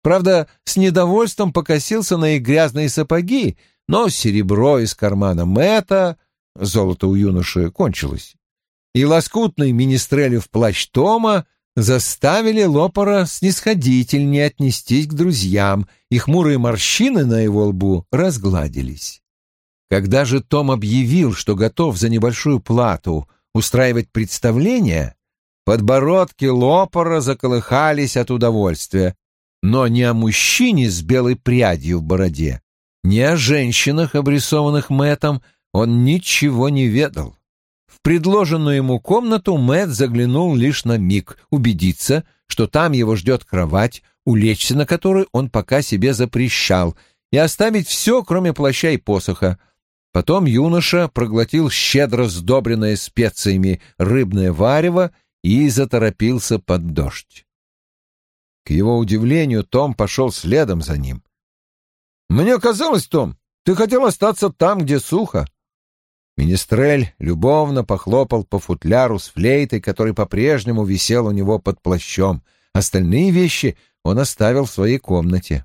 Правда, с недовольством покосился на их грязные сапоги, но серебро из кармана Мэтта, золото у юноши кончилось, и лоскутный министрелев плащ Тома заставили Лопара снисходительнее отнестись к друзьям, и хмурые морщины на его лбу разгладились. Когда же Том объявил, что готов за небольшую плату устраивать представление, подбородки Лопара заколыхались от удовольствия, но ни о мужчине с белой прядью в бороде, ни о женщинах, обрисованных Мэттом, он ничего не ведал. В предложенную ему комнату Мэтт заглянул лишь на миг, убедиться, что там его ждет кровать, улечься на которой он пока себе запрещал, и оставить все, кроме плаща и посоха. Потом юноша проглотил щедро сдобренное специями рыбное варево и заторопился под дождь. К его удивлению, Том пошел следом за ним. «Мне казалось, Том, ты хотел остаться там, где сухо». Министрель любовно похлопал по футляру с флейтой, который по-прежнему висел у него под плащом. Остальные вещи он оставил в своей комнате.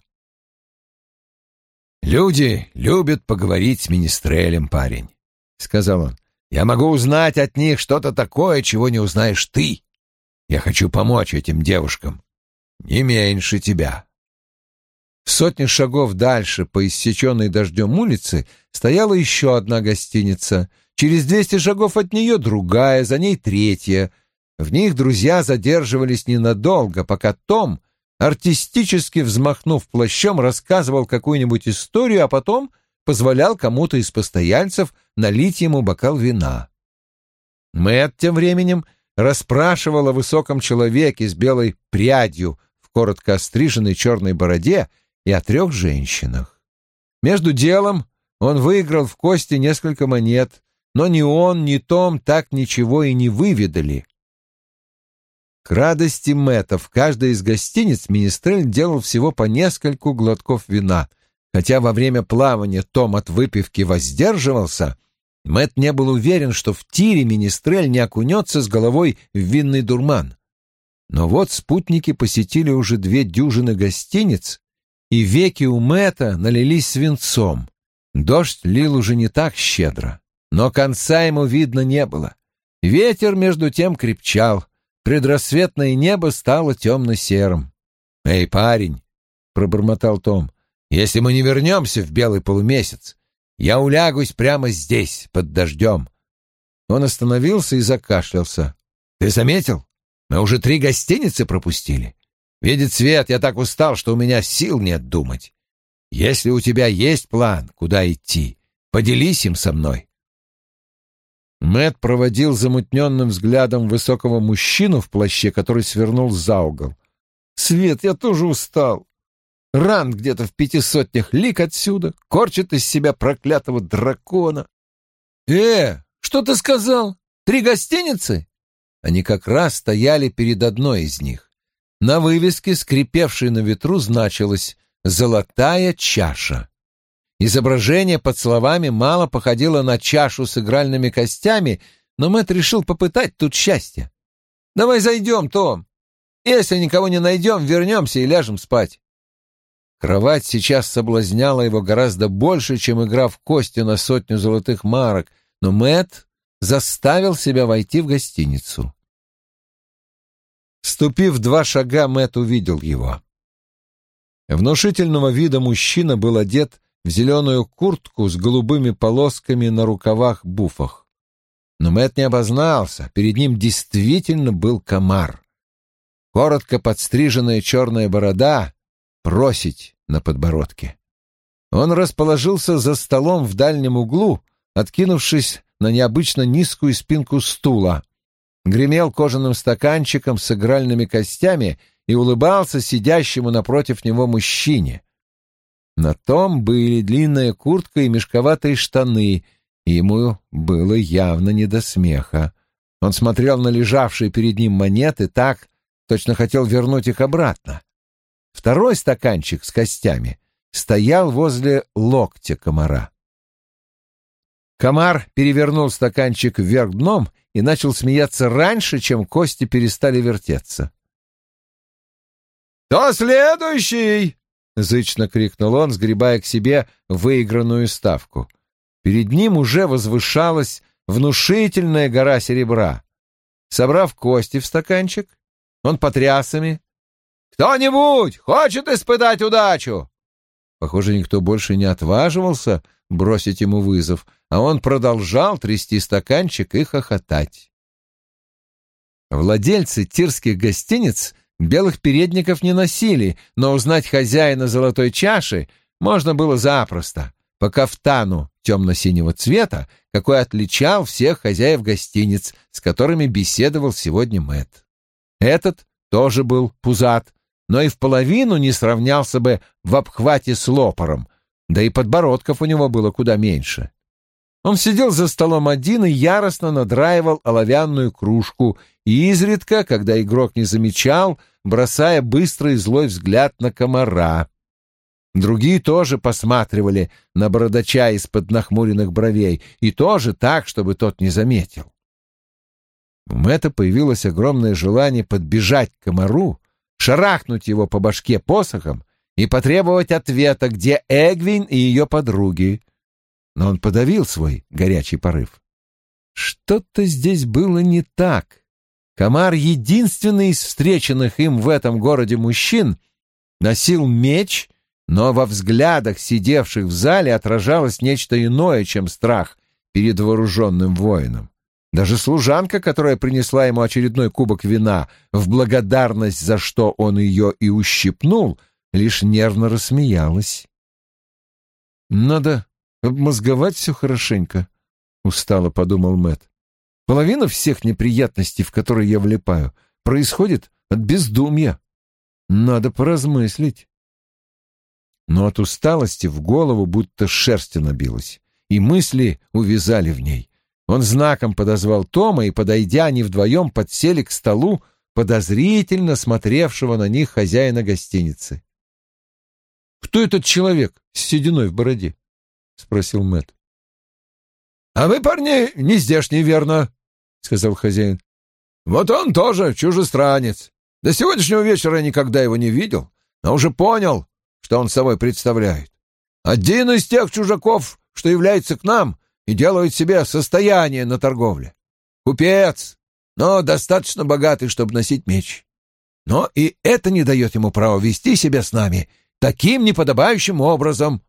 «Люди любят поговорить с министрелем, парень», — сказал он. «Я могу узнать от них что-то такое, чего не узнаешь ты. Я хочу помочь этим девушкам. Не меньше тебя». В сотне шагов дальше по иссеченной дождем улице стояла еще одна гостиница. Через двести шагов от нее другая, за ней третья. В них друзья задерживались ненадолго, пока Том, артистически взмахнув плащом, рассказывал какую-нибудь историю, а потом позволял кому-то из постояльцев налить ему бокал вина. Мэтт тем временем расспрашивал о высоком человеке с белой прядью в коротко остриженной черной бороде и о трех женщинах. Между делом он выиграл в кости несколько монет, но ни он, ни Том так ничего и не выведали. К радости Мэтта в каждой из гостиниц министрель делал всего по нескольку глотков вина. Хотя во время плавания Том от выпивки воздерживался, Мэтт не был уверен, что в тире министрель не окунется с головой в винный дурман. Но вот спутники посетили уже две дюжины гостиниц, и веки у Мэтта налились свинцом. Дождь лил уже не так щедро, но конца ему видно не было. Ветер, между тем, крепчал. Предрассветное небо стало темно-серым. «Эй, парень!» — пробормотал Том. «Если мы не вернемся в белый полумесяц, я улягусь прямо здесь, под дождем». Он остановился и закашлялся. «Ты заметил? Мы уже три гостиницы пропустили. Видит свет, я так устал, что у меня сил нет думать. Если у тебя есть план, куда идти, поделись им со мной». Мэтт проводил замутненным взглядом высокого мужчину в плаще, который свернул за угол. «Свет, я тоже устал. Ранд где-то в пяти сотнях лиг отсюда, корчит из себя проклятого дракона». «Э, что ты сказал? Три гостиницы?» Они как раз стояли перед одной из них. На вывеске, скрипевшей на ветру, значилось «Золотая чаша». Изображение под словами мало походило на чашу с игральными костями, но Мэтт решил попытать тут счастье. «Давай зайдем, Том. Если никого не найдем, вернемся и ляжем спать». Кровать сейчас соблазняла его гораздо больше, чем игра в кости на сотню золотых марок, но Мэтт заставил себя войти в гостиницу. Ступив два шага, Мэтт увидел его. Внушительного вида мужчина был одет в зеленую куртку с голубыми полосками на рукавах-буфах. Но Мэтт не обознался, перед ним действительно был комар. Коротко подстриженная черная борода, просить на подбородке. Он расположился за столом в дальнем углу, откинувшись на необычно низкую спинку стула, гремел кожаным стаканчиком с игральными костями и улыбался сидящему напротив него мужчине. На том были длинная куртка и мешковатые штаны, и ему было явно не до смеха. Он смотрел на лежавшие перед ним монеты так, точно хотел вернуть их обратно. Второй стаканчик с костями стоял возле локтя комара. Комар перевернул стаканчик вверх дном и начал смеяться раньше, чем кости перестали вертеться. «Кто следующий?» — зычно крикнул он, сгребая к себе выигранную ставку. Перед ним уже возвышалась внушительная гора серебра. Собрав кости в стаканчик, он потряс ими. «Кто-нибудь хочет испытать удачу?» Похоже, никто больше не отваживался бросить ему вызов, а он продолжал трясти стаканчик и хохотать. Владельцы тирских гостиниц белых передников не носили, но узнать хозяина золотой чаши можно было запросто, по кафтану темно-синего цвета, какой отличал всех хозяев гостиниц, с которыми беседовал сегодня Мэтт. Этот тоже был пузат, но и в половину не сравнялся бы в обхвате с лопаром, да и подбородков у него было куда меньше. Он сидел за столом один и яростно надраивал оловянную кружку, и изредка, когда игрок не замечал, бросая быстрый злой взгляд на комара. Другие тоже посматривали на бородача из-под нахмуренных бровей, и тоже так, чтобы тот не заметил. У Мэтта появилось огромное желание подбежать к комару, шарахнуть его по башке посохом и потребовать ответа, где Эгвин и ее подруги. Но он подавил свой горячий порыв. Что-то здесь было не так. Комар, единственный из встреченных им в этом городе мужчин, носил меч, но во взглядах сидевших в зале отражалось нечто иное, чем страх перед вооруженным воином. Даже служанка, которая принесла ему очередной кубок вина, в благодарность за что он ее и ущипнул, лишь нервно рассмеялась. «Надо обмозговать все хорошенько», — устало подумал Мэтт. «Половина всех неприятностей, в которые я влипаю, происходит от бездумья. Надо поразмыслить». Но от усталости в голову будто шерсть набилась, и мысли увязали в ней. Он знаком подозвал Тома, и, подойдя, они вдвоем подсели к столу подозрительно смотревшего на них хозяина гостиницы. «Кто этот человек с сединой в бороде?» — спросил Мэтт. «А вы, парни, не здешний, верно?» — сказал хозяин. «Вот он тоже чужестранец. До сегодняшнего вечера я никогда его не видел, но уже понял, что он собой представляет. Один из тех чужаков, что является к нам и делает себе состояние на торговле. Купец, но достаточно богатый, чтобы носить меч. Но и это не дает ему права вести себя с нами таким неподобающим образом».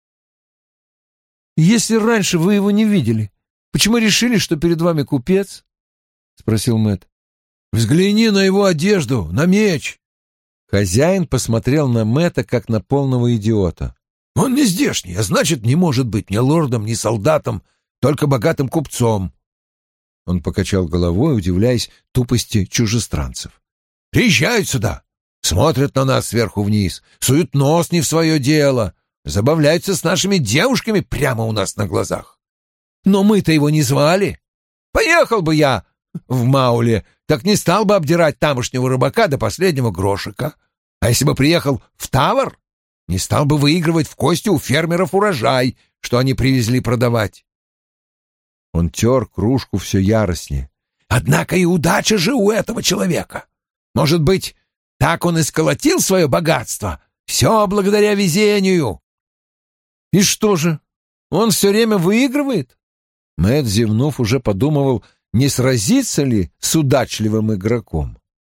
«Если раньше вы его не видели, почему решили, что перед вами купец?» — спросил Мэтт. «Взгляни на его одежду, на меч». Хозяин посмотрел на Мэтта, как на полного идиота. «Он не здешний, а значит, не может быть ни лордом, ни солдатом, только богатым купцом». Он покачал головой, удивляясь тупости чужестранцев. «Приезжают сюда, смотрят на нас сверху вниз, суют нос не в свое дело, забавляются с нашими девушками прямо у нас на глазах. Но мы-то его не звали. Поехал бы я в Мауле, так не стал бы обдирать тамошнего рыбака до последнего грошика. А если бы приехал в Тавр, не стал бы выигрывать в кости у фермеров урожай, что они привезли продавать». Он тер кружку все яростнее. «Однако и удача же у этого человека. Может быть, так он и сколотил свое богатство? Все благодаря везению». «И что же, он все время выигрывает?» Мэтт, зевнув, уже подумывал, не сразиться ли с удачливым игроком.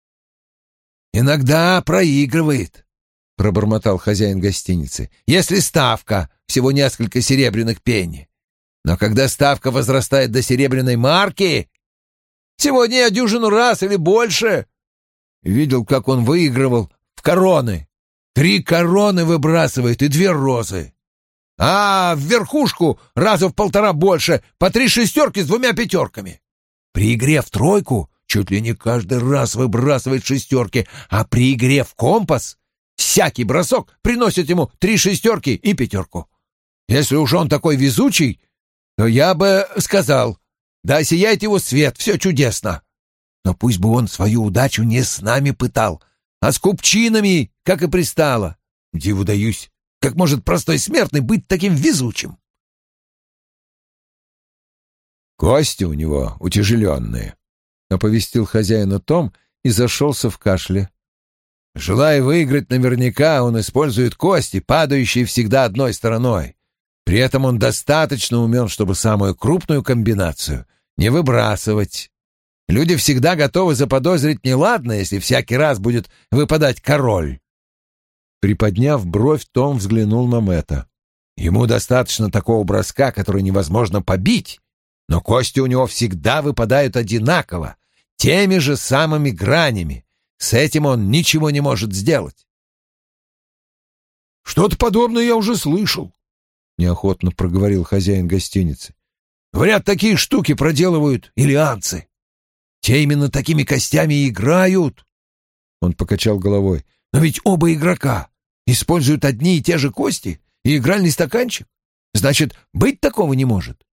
«Иногда проигрывает», — пробормотал хозяин гостиницы, «если ставка всего несколько серебряных пенни. Но когда ставка возрастает до серебряной марки, сегодня я дюжину раз или больше видел, как он выигрывал в короны. Три короны выбрасывает и две розы. А в верхушку раза в полтора больше, по три шестерки с двумя пятерками. При игре в тройку чуть ли не каждый раз выбрасывает шестерки, а при игре в компас всякий бросок приносит ему три шестерки и пятерку. Если уж он такой везучий, то я бы сказал, да сияет его свет, все чудесно. Но пусть бы он свою удачу не с нами пытал, а с купчинами, как и пристало. Диву даюсь, как может простой смертный быть таким везучим?» «Кости у него утяжеленные», — оповестил хозяина Том и зашелся в кашле. Желая выиграть наверняка, он использует кости, падающие всегда одной стороной. При этом он достаточно умен, чтобы самую крупную комбинацию не выбрасывать. Люди всегда готовы заподозрить неладное, если всякий раз будет выпадать король. Приподняв бровь, Том взглянул на Мэтта. Ему достаточно такого броска, который невозможно побить, но кости у него всегда выпадают одинаково, теми же самыми гранями. С этим он ничего не может сделать. «Что-то подобное я уже слышал», — неохотно проговорил хозяин гостиницы. «Говорят, такие штуки проделывают иллианцы. Те именно такими костями и играют». Он покачал головой. «Но ведь оба игрока используют одни и те же кости и игральный стаканчик. Значит, быть такого не может».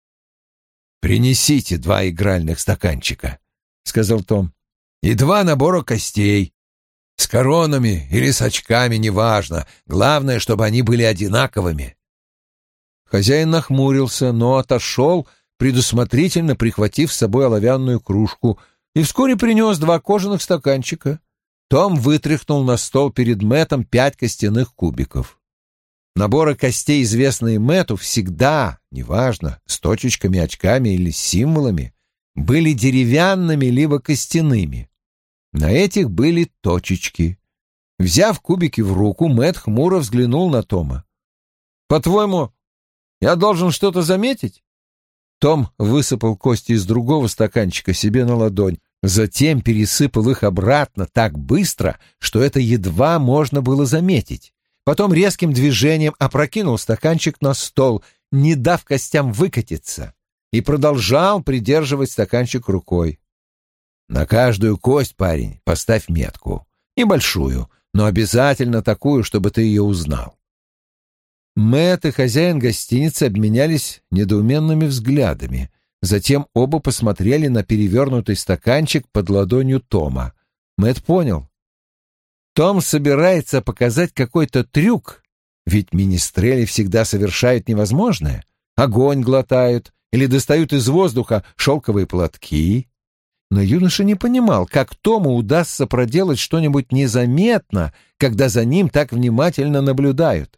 «Принесите два игральных стаканчика», — сказал Том, — «и два набора костей. С коронами или с очками, неважно. Главное, чтобы они были одинаковыми». Хозяин нахмурился, но отошел, предусмотрительно прихватив с собой оловянную кружку, и вскоре принес два кожаных стаканчика. Том вытряхнул на стол перед Мэттом пять костяных кубиков. Наборы костей, известные Мэтту, всегда, неважно, с точечками, очками или символами, были деревянными либо костяными. На этих были точечки. Взяв кубики в руку, Мэтт хмуро взглянул на Тома. «По-твоему, я должен что-то заметить?» Том высыпал кости из другого стаканчика себе на ладонь, затем пересыпал их обратно так быстро, что это едва можно было заметить. Потом резким движением опрокинул стаканчик на стол, не дав костям выкатиться, и продолжал придерживать стаканчик рукой. «На каждую кость, парень, поставь метку. Небольшую, но обязательно такую, чтобы ты ее узнал». Мэтт и хозяин гостиницы обменялись недоуменными взглядами. Затем оба посмотрели на перевернутый стаканчик под ладонью Тома. Мэтт понял. Том собирается показать какой-то трюк, ведь министрели всегда совершают невозможное. Огонь глотают или достают из воздуха шелковые платки. Но юноша не понимал, как Тому удастся проделать что-нибудь незаметно, когда за ним так внимательно наблюдают.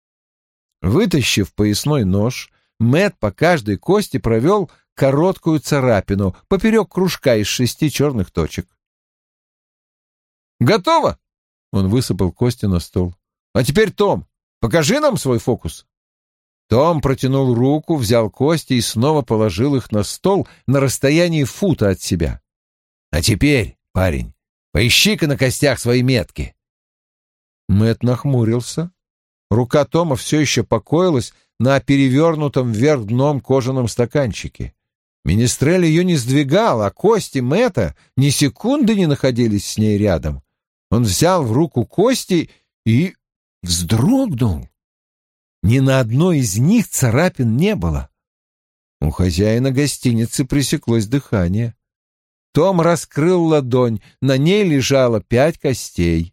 Вытащив поясной нож, Мэтт по каждой кости провел короткую царапину поперек кружка из шести черных точек. «Готово!» — он высыпал кости на стол. «А теперь, Том, покажи нам свой фокус». Том протянул руку, взял кости и снова положил их на стол на расстоянии фута от себя. «А теперь, парень, поищи-ка на костях свои метки». Мэтт нахмурился. Рука Тома все еще покоилась на перевернутом вверх дном кожаном стаканчике. Министрель ее не сдвигал, а кости Мэтта ни секунды не находились с ней рядом. Он взял в руку кости и вздрогнул. Ни на одной из них царапин не было. У хозяина гостиницы пресеклось дыхание. Том раскрыл ладонь, на ней лежало пять костей.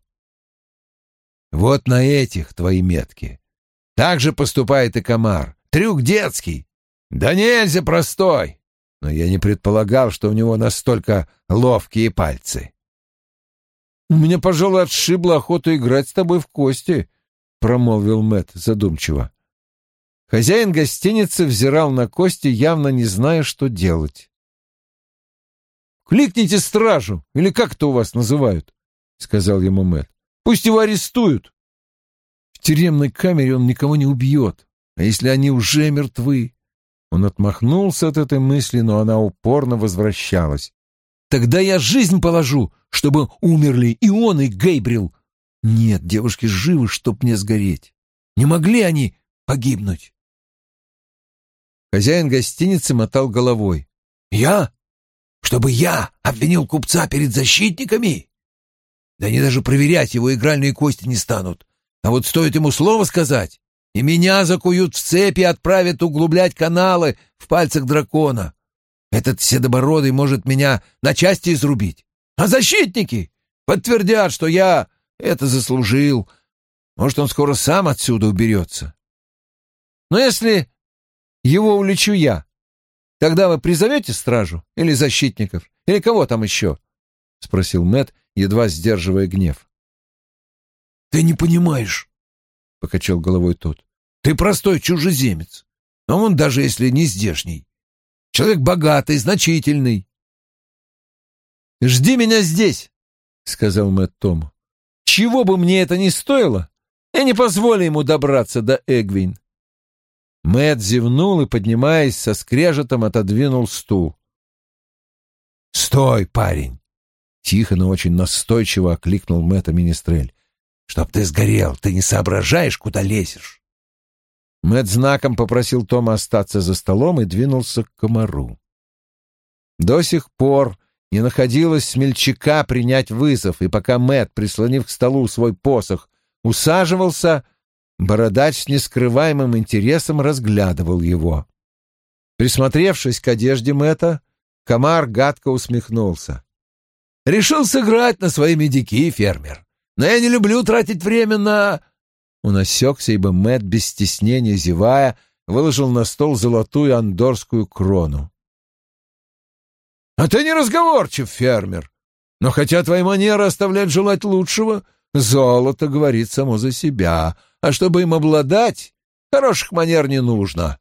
«Вот на этих твои метки. Так же поступает и комар. Трюк детский. Да нельзя простой. Но я не предполагал, что у него настолько ловкие пальцы». «У меня, пожалуй, отшибла охоту играть с тобой в кости», — промолвил Мэтт задумчиво. Хозяин гостиницы взирал на кости, явно не зная, что делать. «Кликните стражу, или как это у вас называют», — сказал ему Мэтт. «Пусть его арестуют. В тюремной камере он никого не убьет, а если они уже мертвы?» Он отмахнулся от этой мысли, но она упорно возвращалась. «Тогда я жизнь положу, чтобы умерли и он, и Гейбрил. Нет, девушки живы, чтоб мне сгореть. Не могли они погибнуть?» Хозяин гостиницы мотал головой. «Я? Чтобы я обвинил купца перед защитниками? Да они даже проверять его игральные кости не станут. А вот стоит ему слово сказать, и меня закуют в цепи и отправят углублять каналы в пальцах дракона. Этот седобородый может меня на части изрубить. А защитники подтвердят, что я это заслужил. Может, он скоро сам отсюда уберется. Но если его улечу я, тогда вы призовете стражу или защитников, или кого там еще?» — спросил Мэтт, едва сдерживая гнев. «Ты не понимаешь», — покачал головой тот. «Ты простой чужеземец, но он даже если не здешний. Человек богатый, значительный». «Жди меня здесь», — сказал Мэтт Тому. «Чего бы мне это ни стоило, я не позволю ему добраться до Эгвин». Мэтт зевнул и, поднимаясь, со скрежетом отодвинул стул. «Стой, парень!» — тихо, но очень настойчиво окликнул Мэтта Министрель. «Чтоб ты сгорел, ты не соображаешь, куда лезешь». Мэтт знаком попросил Тома остаться за столом и двинулся к комару. До сих пор не находилось смельчака принять вызов, и пока Мэтт, прислонив к столу свой посох, усаживался, бородач с нескрываемым интересом разглядывал его. Присмотревшись к одежде Мэтта, комар гадко усмехнулся. «Решил сыграть на свои медики, фермер, но я не люблю тратить время на...» Он осекся, ибо Мэтт, без стеснения зевая, выложил на стол золотую андорскую крону. «А ты не разговорчив, фермер, но хотя твои манеры оставляют желать лучшего, золото говорит само за себя, а чтобы им обладать, хороших манер не нужно».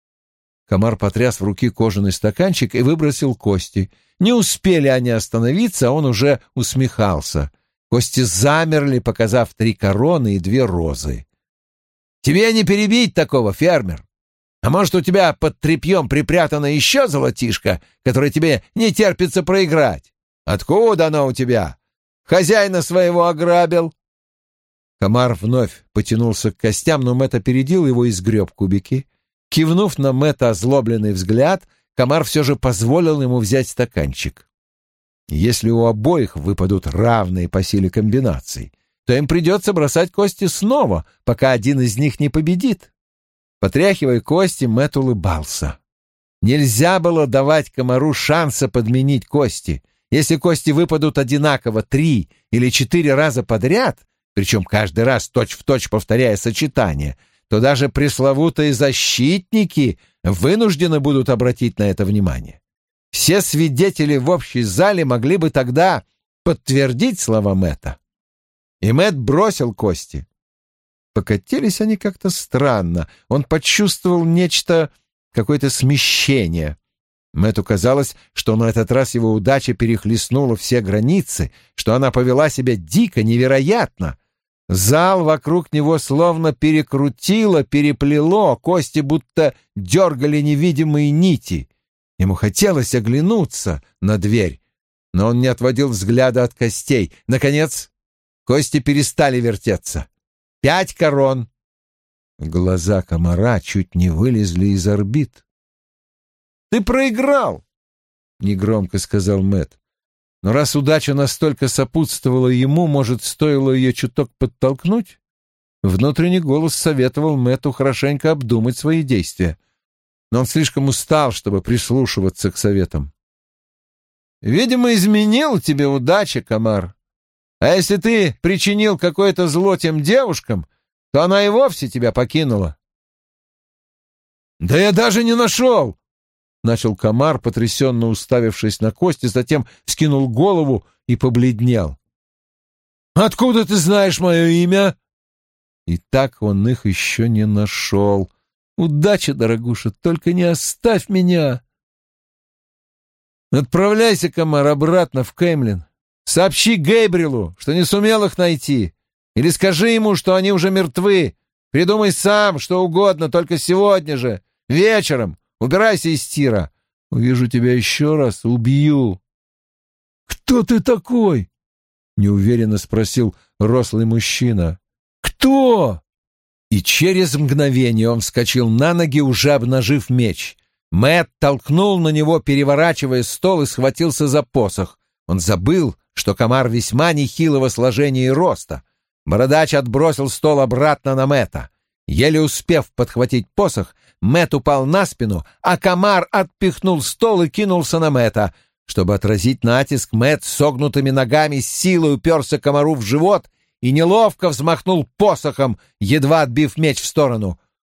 Комар потряс в руки кожаный стаканчик и выбросил кости. Не успели они остановиться, а он уже усмехался. Кости замерли, показав три короны и две розы. «Тебе не перебить такого, фермер. А может, у тебя под тряпьем припрятано еще золотишко, которое тебе не терпится проиграть? Откуда оно у тебя? Хозяина своего ограбил?» Комар вновь потянулся к костям, но Мэтт опередил его и сгреб кубики. Кивнув на Мэтта озлобленный взгляд, комар все же позволил ему взять стаканчик. Если у обоих выпадут равные по силе комбинации, то им придется бросать кости снова, пока один из них не победит. Потряхивая кости, Мэтт улыбался. Нельзя было давать комару шанса подменить кости. Если кости выпадут одинаково три или четыре раза подряд, причем каждый раз точь-в-точь повторяя сочетание, то даже пресловутые защитники вынуждены будут обратить на это внимание. Все свидетели в общей зале могли бы тогда подтвердить слова Мэтта. И Мэтт бросил кости. Покатились они как-то странно. Он почувствовал нечто, какое-то смещение. Мэтту казалось, что на этот раз его удача перехлестнула все границы, что она повела себя дико, невероятно. Зал вокруг него словно перекрутило, переплело, кости будто дергали невидимые нити. Ему хотелось оглянуться на дверь, но он не отводил взгляда от костей. Наконец, кости перестали вертеться. Пять корон. Глаза комара чуть не вылезли из орбит. «Ты проиграл!» — негромко сказал Мэтт. Но раз удача настолько сопутствовала ему, может, стоило ее чуток подтолкнуть? Внутренний голос советовал Мэтту хорошенько обдумать свои действия. Но он слишком устал, чтобы прислушиваться к советам. «Видимо, изменила тебе удача, комар. А если ты причинил какое-то зло тем девушкам, то она и вовсе тебя покинула». «Да я даже не нашел!» — начал комар, потрясенно уставившись на кости, затем вскинул голову и побледнел. «Откуда ты знаешь мое имя?» И так он их еще не нашел. «Удачи, дорогуша, только не оставь меня!» «Отправляйся, комар, обратно в Кэмлин. Сообщи Гейбрилу, что не сумел их найти. Или скажи ему, что они уже мертвы. Придумай сам, что угодно, только сегодня же, вечером. Убирайся из тира. Увижу тебя еще раз, убью». «Кто ты такой?» — неуверенно спросил рослый мужчина. «Кто?» И через мгновение он вскочил на ноги, уже обнажив меч. Мэтт толкнул на него, переворачивая стол, и схватился за посох. Он забыл, что комар весьма нехилого сложения и роста. Бородач отбросил стол обратно на Мэтта. Еле успев подхватить посох, Мэтт упал на спину, а комар отпихнул стол и кинулся на Мэтта. Чтобы отразить натиск, Мэтт согнутыми ногами с силой уперся комару в живот и неловко взмахнул посохом, едва отбив меч в сторону.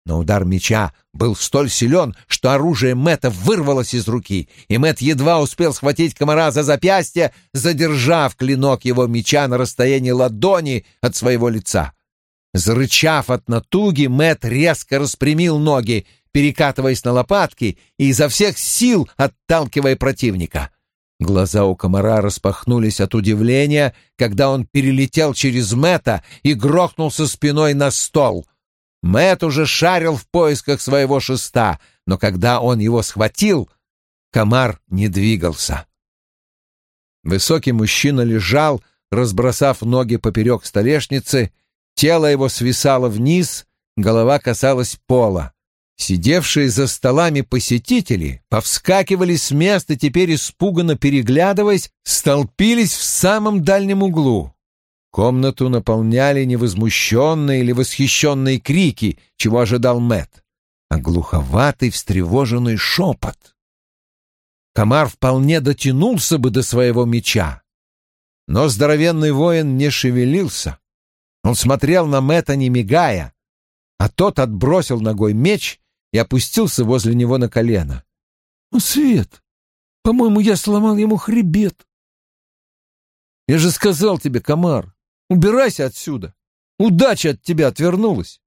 но удар меча был столь силен, что оружие Мэтта вырвалось из руки, и Мэтт едва успел схватить комара за запястье, задержав клинок его меча на расстоянии ладони от своего лица. Зарычав от натуги, Мэтт резко распрямил ноги, перекатываясь на лопатки и изо всех сил отталкивая противника. Глаза у комара распахнулись от удивления, когда он перелетел через Мэтта и грохнулся спиной на стол. Мэтт уже шарил в поисках своего шеста, но когда он его схватил, комар не двигался. Высокий мужчина лежал, разбросав ноги поперек столешницы, тело его свисало вниз, голова касалась пола. Сидевшие за столами посетители повскакивали с места, теперь испуганно переглядываясь, столпились в самом дальнем углу. Комнату наполняли не возмущенные или восхищенные крики, чего ожидал Мэтт, а глуховатый встревоженный шепот. Комар вполне дотянулся бы до своего меча, но здоровенный воин не шевелился. Он смотрел на Мэтта, не мигая, а тот отбросил ногой меч и опустился возле него на колено. «О, Свет! По-моему, я сломал ему хребет!» «Я же сказал тебе, комар, убирайся отсюда! Удача от тебя отвернулась!»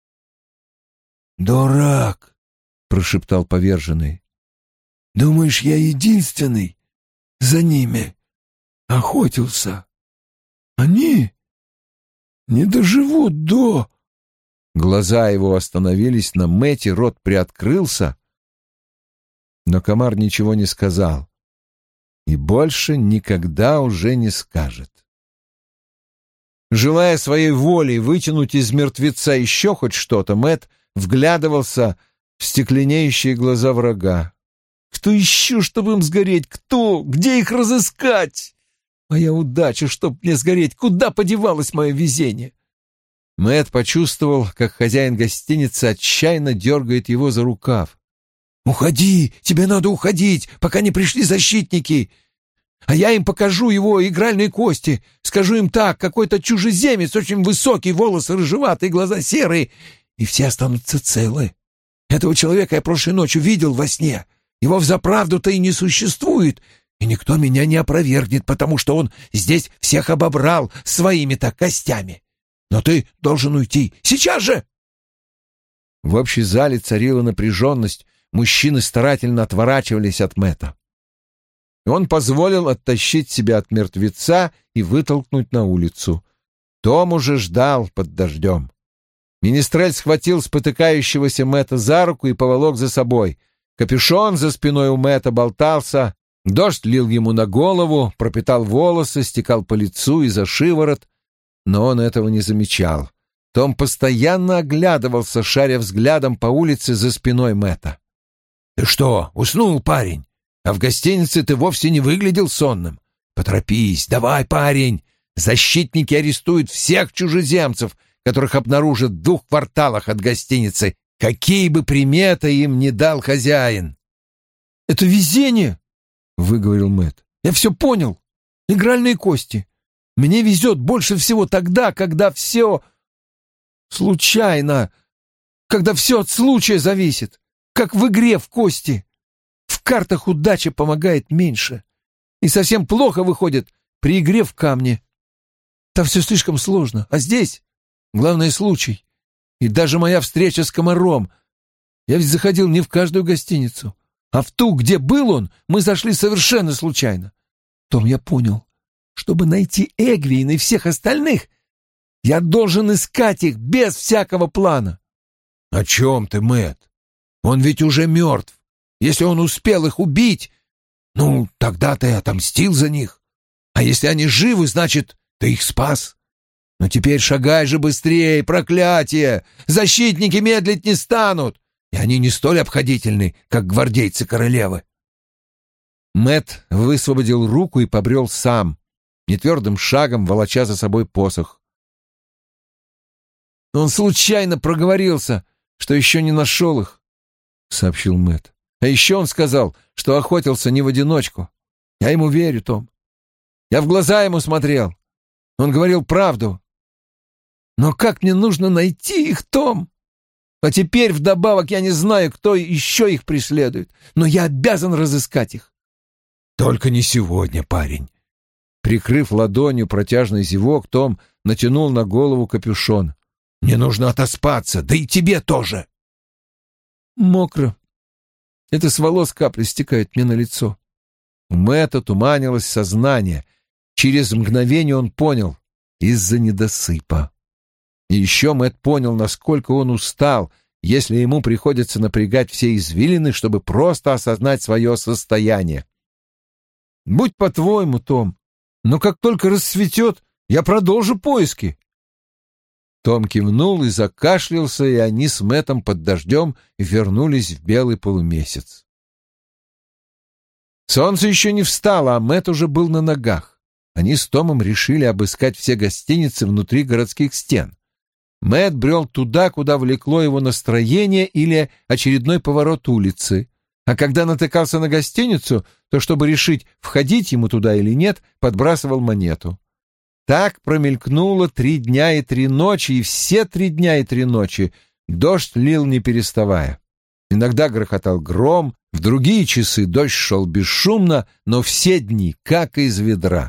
«Дурак!» — прошептал поверженный. «Думаешь, я единственный за ними охотился? Они не доживут до...» Глаза его остановились на Мэтте, рот приоткрылся, но комар ничего не сказал и больше никогда уже не скажет. Желая своей волей вытянуть из мертвеца еще хоть что-то, Мэтт вглядывался в стекленеющие глаза врага. «Кто еще, чтобы им сгореть? Кто? Где их разыскать? Моя удача, чтоб мне сгореть! Куда подевалось мое везение?» Мэтт почувствовал, как хозяин гостиницы отчаянно дергает его за рукав. «Уходи! Тебе надо уходить, пока не пришли защитники! А я им покажу его игральные кости. Скажу им так: какой-то чужеземец, очень высокий, волосы рыжеватые, глаза серые, и все останутся целы. Этого человека я прошлой ночью видел во сне. Его взаправду-то и не существует, и никто меня не опровергнет, потому что он здесь всех обобрал своими-то костями. Но ты должен уйти. Сейчас же!» В общей зале царила напряженность. Мужчины старательно отворачивались от Мэтта. И он позволил оттащить себя от мертвеца и вытолкнуть на улицу. Том уже ждал под дождем. Министрель схватил спотыкающегося Мэтта за руку и поволок за собой. Капюшон за спиной у Мэтта болтался. Дождь лил ему на голову, пропитал волосы, стекал по лицу и за шиворот. Но он этого не замечал. Том постоянно оглядывался, шаря взглядом по улице за спиной Мэтта. «Ты что, уснул, парень? А в гостинице ты вовсе не выглядел сонным. Поторопись, давай, парень. Защитники арестуют всех чужеземцев, которых обнаружат в двух кварталах от гостиницы, какие бы приметы им ни дал хозяин». «Это везение», — выговорил Мэтт. «Я все понял. Игральные кости. Мне везет больше всего тогда, когда все случайно, когда все от случая зависит, как в игре в кости. В картах удача помогает меньше. И совсем плохо выходит при игре в камни. Там все слишком сложно. А здесь главный случай. И даже моя встреча с комаром. Я ведь заходил не в каждую гостиницу, а в ту, где был он, мы зашли совершенно случайно. Том, я понял. Чтобы найти Эгвейна и всех остальных, я должен искать их без всякого плана». «О чем ты, Мэтт? Он ведь уже мертв. Если он успел их убить, ну, тогда ты отомстил за них. А если они живы, значит, ты их спас. Но теперь шагай же быстрее, проклятие! Защитники медлить не станут, и они не столь обходительны, как гвардейцы королевы». Мэтт высвободил руку и побрел сам, нетвердым шагом волоча за собой посох. «Он случайно проговорился, что еще не нашел их», — сообщил Мэтт. «А еще он сказал, что охотился не в одиночку. Я ему верю, Том. Я в глаза ему смотрел. Он говорил правду. Но как мне нужно найти их, Том? А теперь вдобавок я не знаю, кто еще их преследует, но я обязан разыскать их. Только не сегодня, парень. Прикрыв ладонью протяжный зевок, Том натянул на голову капюшон. Мне нужно отоспаться, да и тебе тоже. Мокро. Это с волос капли стекают мне на лицо. У Мэтта туманилось сознание. Через мгновение он понял — из-за недосыпа. И еще Мэтт понял, насколько он устал, если ему приходится напрягать все извилины, чтобы просто осознать свое состояние. «Будь по-твоему, Том, но как только рассветет, я продолжу поиски». Том кивнул и закашлялся, и они с Мэттом под дождем вернулись в белый полумесяц. Солнце еще не встало, а Мэтт уже был на ногах. Они с Томом решили обыскать все гостиницы внутри городских стен. Мэтт брел туда, куда влекло его настроение или очередной поворот улицы, а когда натыкался на гостиницу, то, чтобы решить, входить ему туда или нет, подбрасывал монету. Так промелькнуло три дня и три ночи, и все три дня и три ночи дождь лил не переставая. Иногда грохотал гром, в другие часы дождь шел бесшумно, но все дни как из ведра.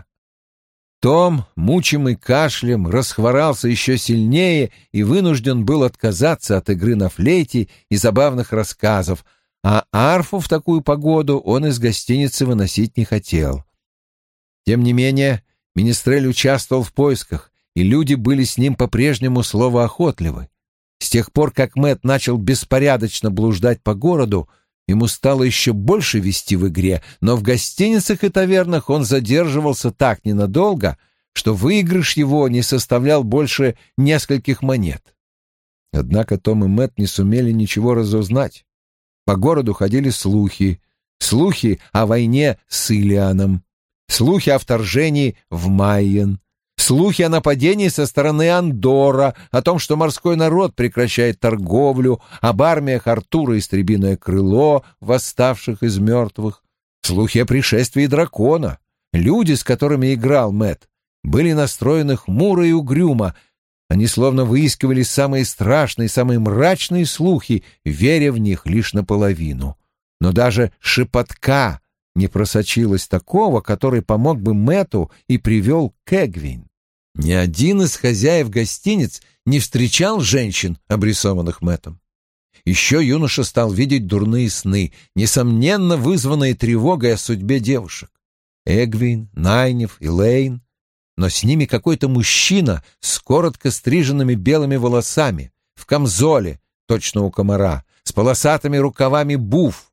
Том, мучимый кашлем, расхворался еще сильнее и вынужден был отказаться от игры на флейте и забавных рассказов, а арфу в такую погоду он из гостиницы выносить не хотел. Тем не менее, Министрель участвовал в поисках, и люди были с ним по-прежнему словоохотливы. С тех пор, как Мэтт начал беспорядочно блуждать по городу, ему стало еще больше вести в игре, но в гостиницах и тавернах он задерживался так ненадолго, что выигрыш его не составлял больше нескольких монет. Однако Том и Мэтт не сумели ничего разузнать. По городу ходили слухи. Слухи о войне с Илианом, слухи о вторжении в Майен, слухи о нападении со стороны Андора, о том, что морской народ прекращает торговлю, об армиях Артура Истребиное Крыло, восставших из мертвых, слухи о пришествии дракона. Люди, с которыми играл Мэтт, были настроены хмуро и угрюмо. Они словно выискивали самые страшные, самые мрачные слухи, веря в них лишь наполовину. Но даже шепотка не просочилось такого, который помог бы Мэтту и привел к Эгвин. Ни один из хозяев гостиниц не встречал женщин, обрисованных Мэттом. Еще юноша стал видеть дурные сны, несомненно вызванные тревогой о судьбе девушек. Эгвин, Найниф и Лейн, но с ними какой-то мужчина с коротко стриженными белыми волосами, в камзоле, точно у комара, с полосатыми рукавами буф.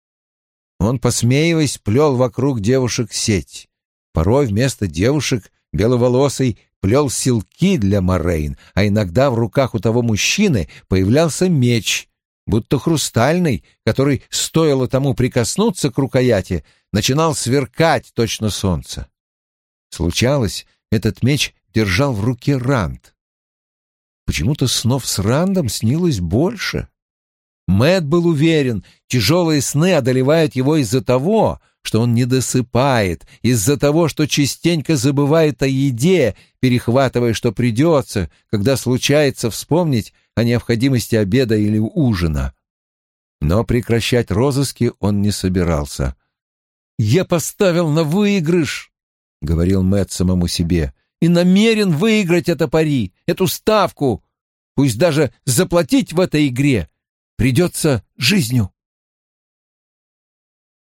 Он, посмеиваясь, плел вокруг девушек сеть. Порой вместо девушек беловолосый плел силки для Морейн, а иногда в руках у того мужчины появлялся меч, будто хрустальный, который, стоило тому прикоснуться к рукояти, начинал сверкать точно солнце. Случалось, этот меч держал в руке Ранд. Почему-то снов с Рандом снилось больше. Мэтт был уверен, тяжелые сны одолевают его из-за того, что он не досыпает, из-за того, что частенько забывает о еде, перехватывая, что придется, когда случается вспомнить о необходимости обеда или ужина. Но прекращать розыски он не собирался. «Я поставил на выигрыш», — говорил Мэтт самому себе, — «и намерен выиграть это пари, эту ставку, пусть даже заплатить в этой игре придется жизнью».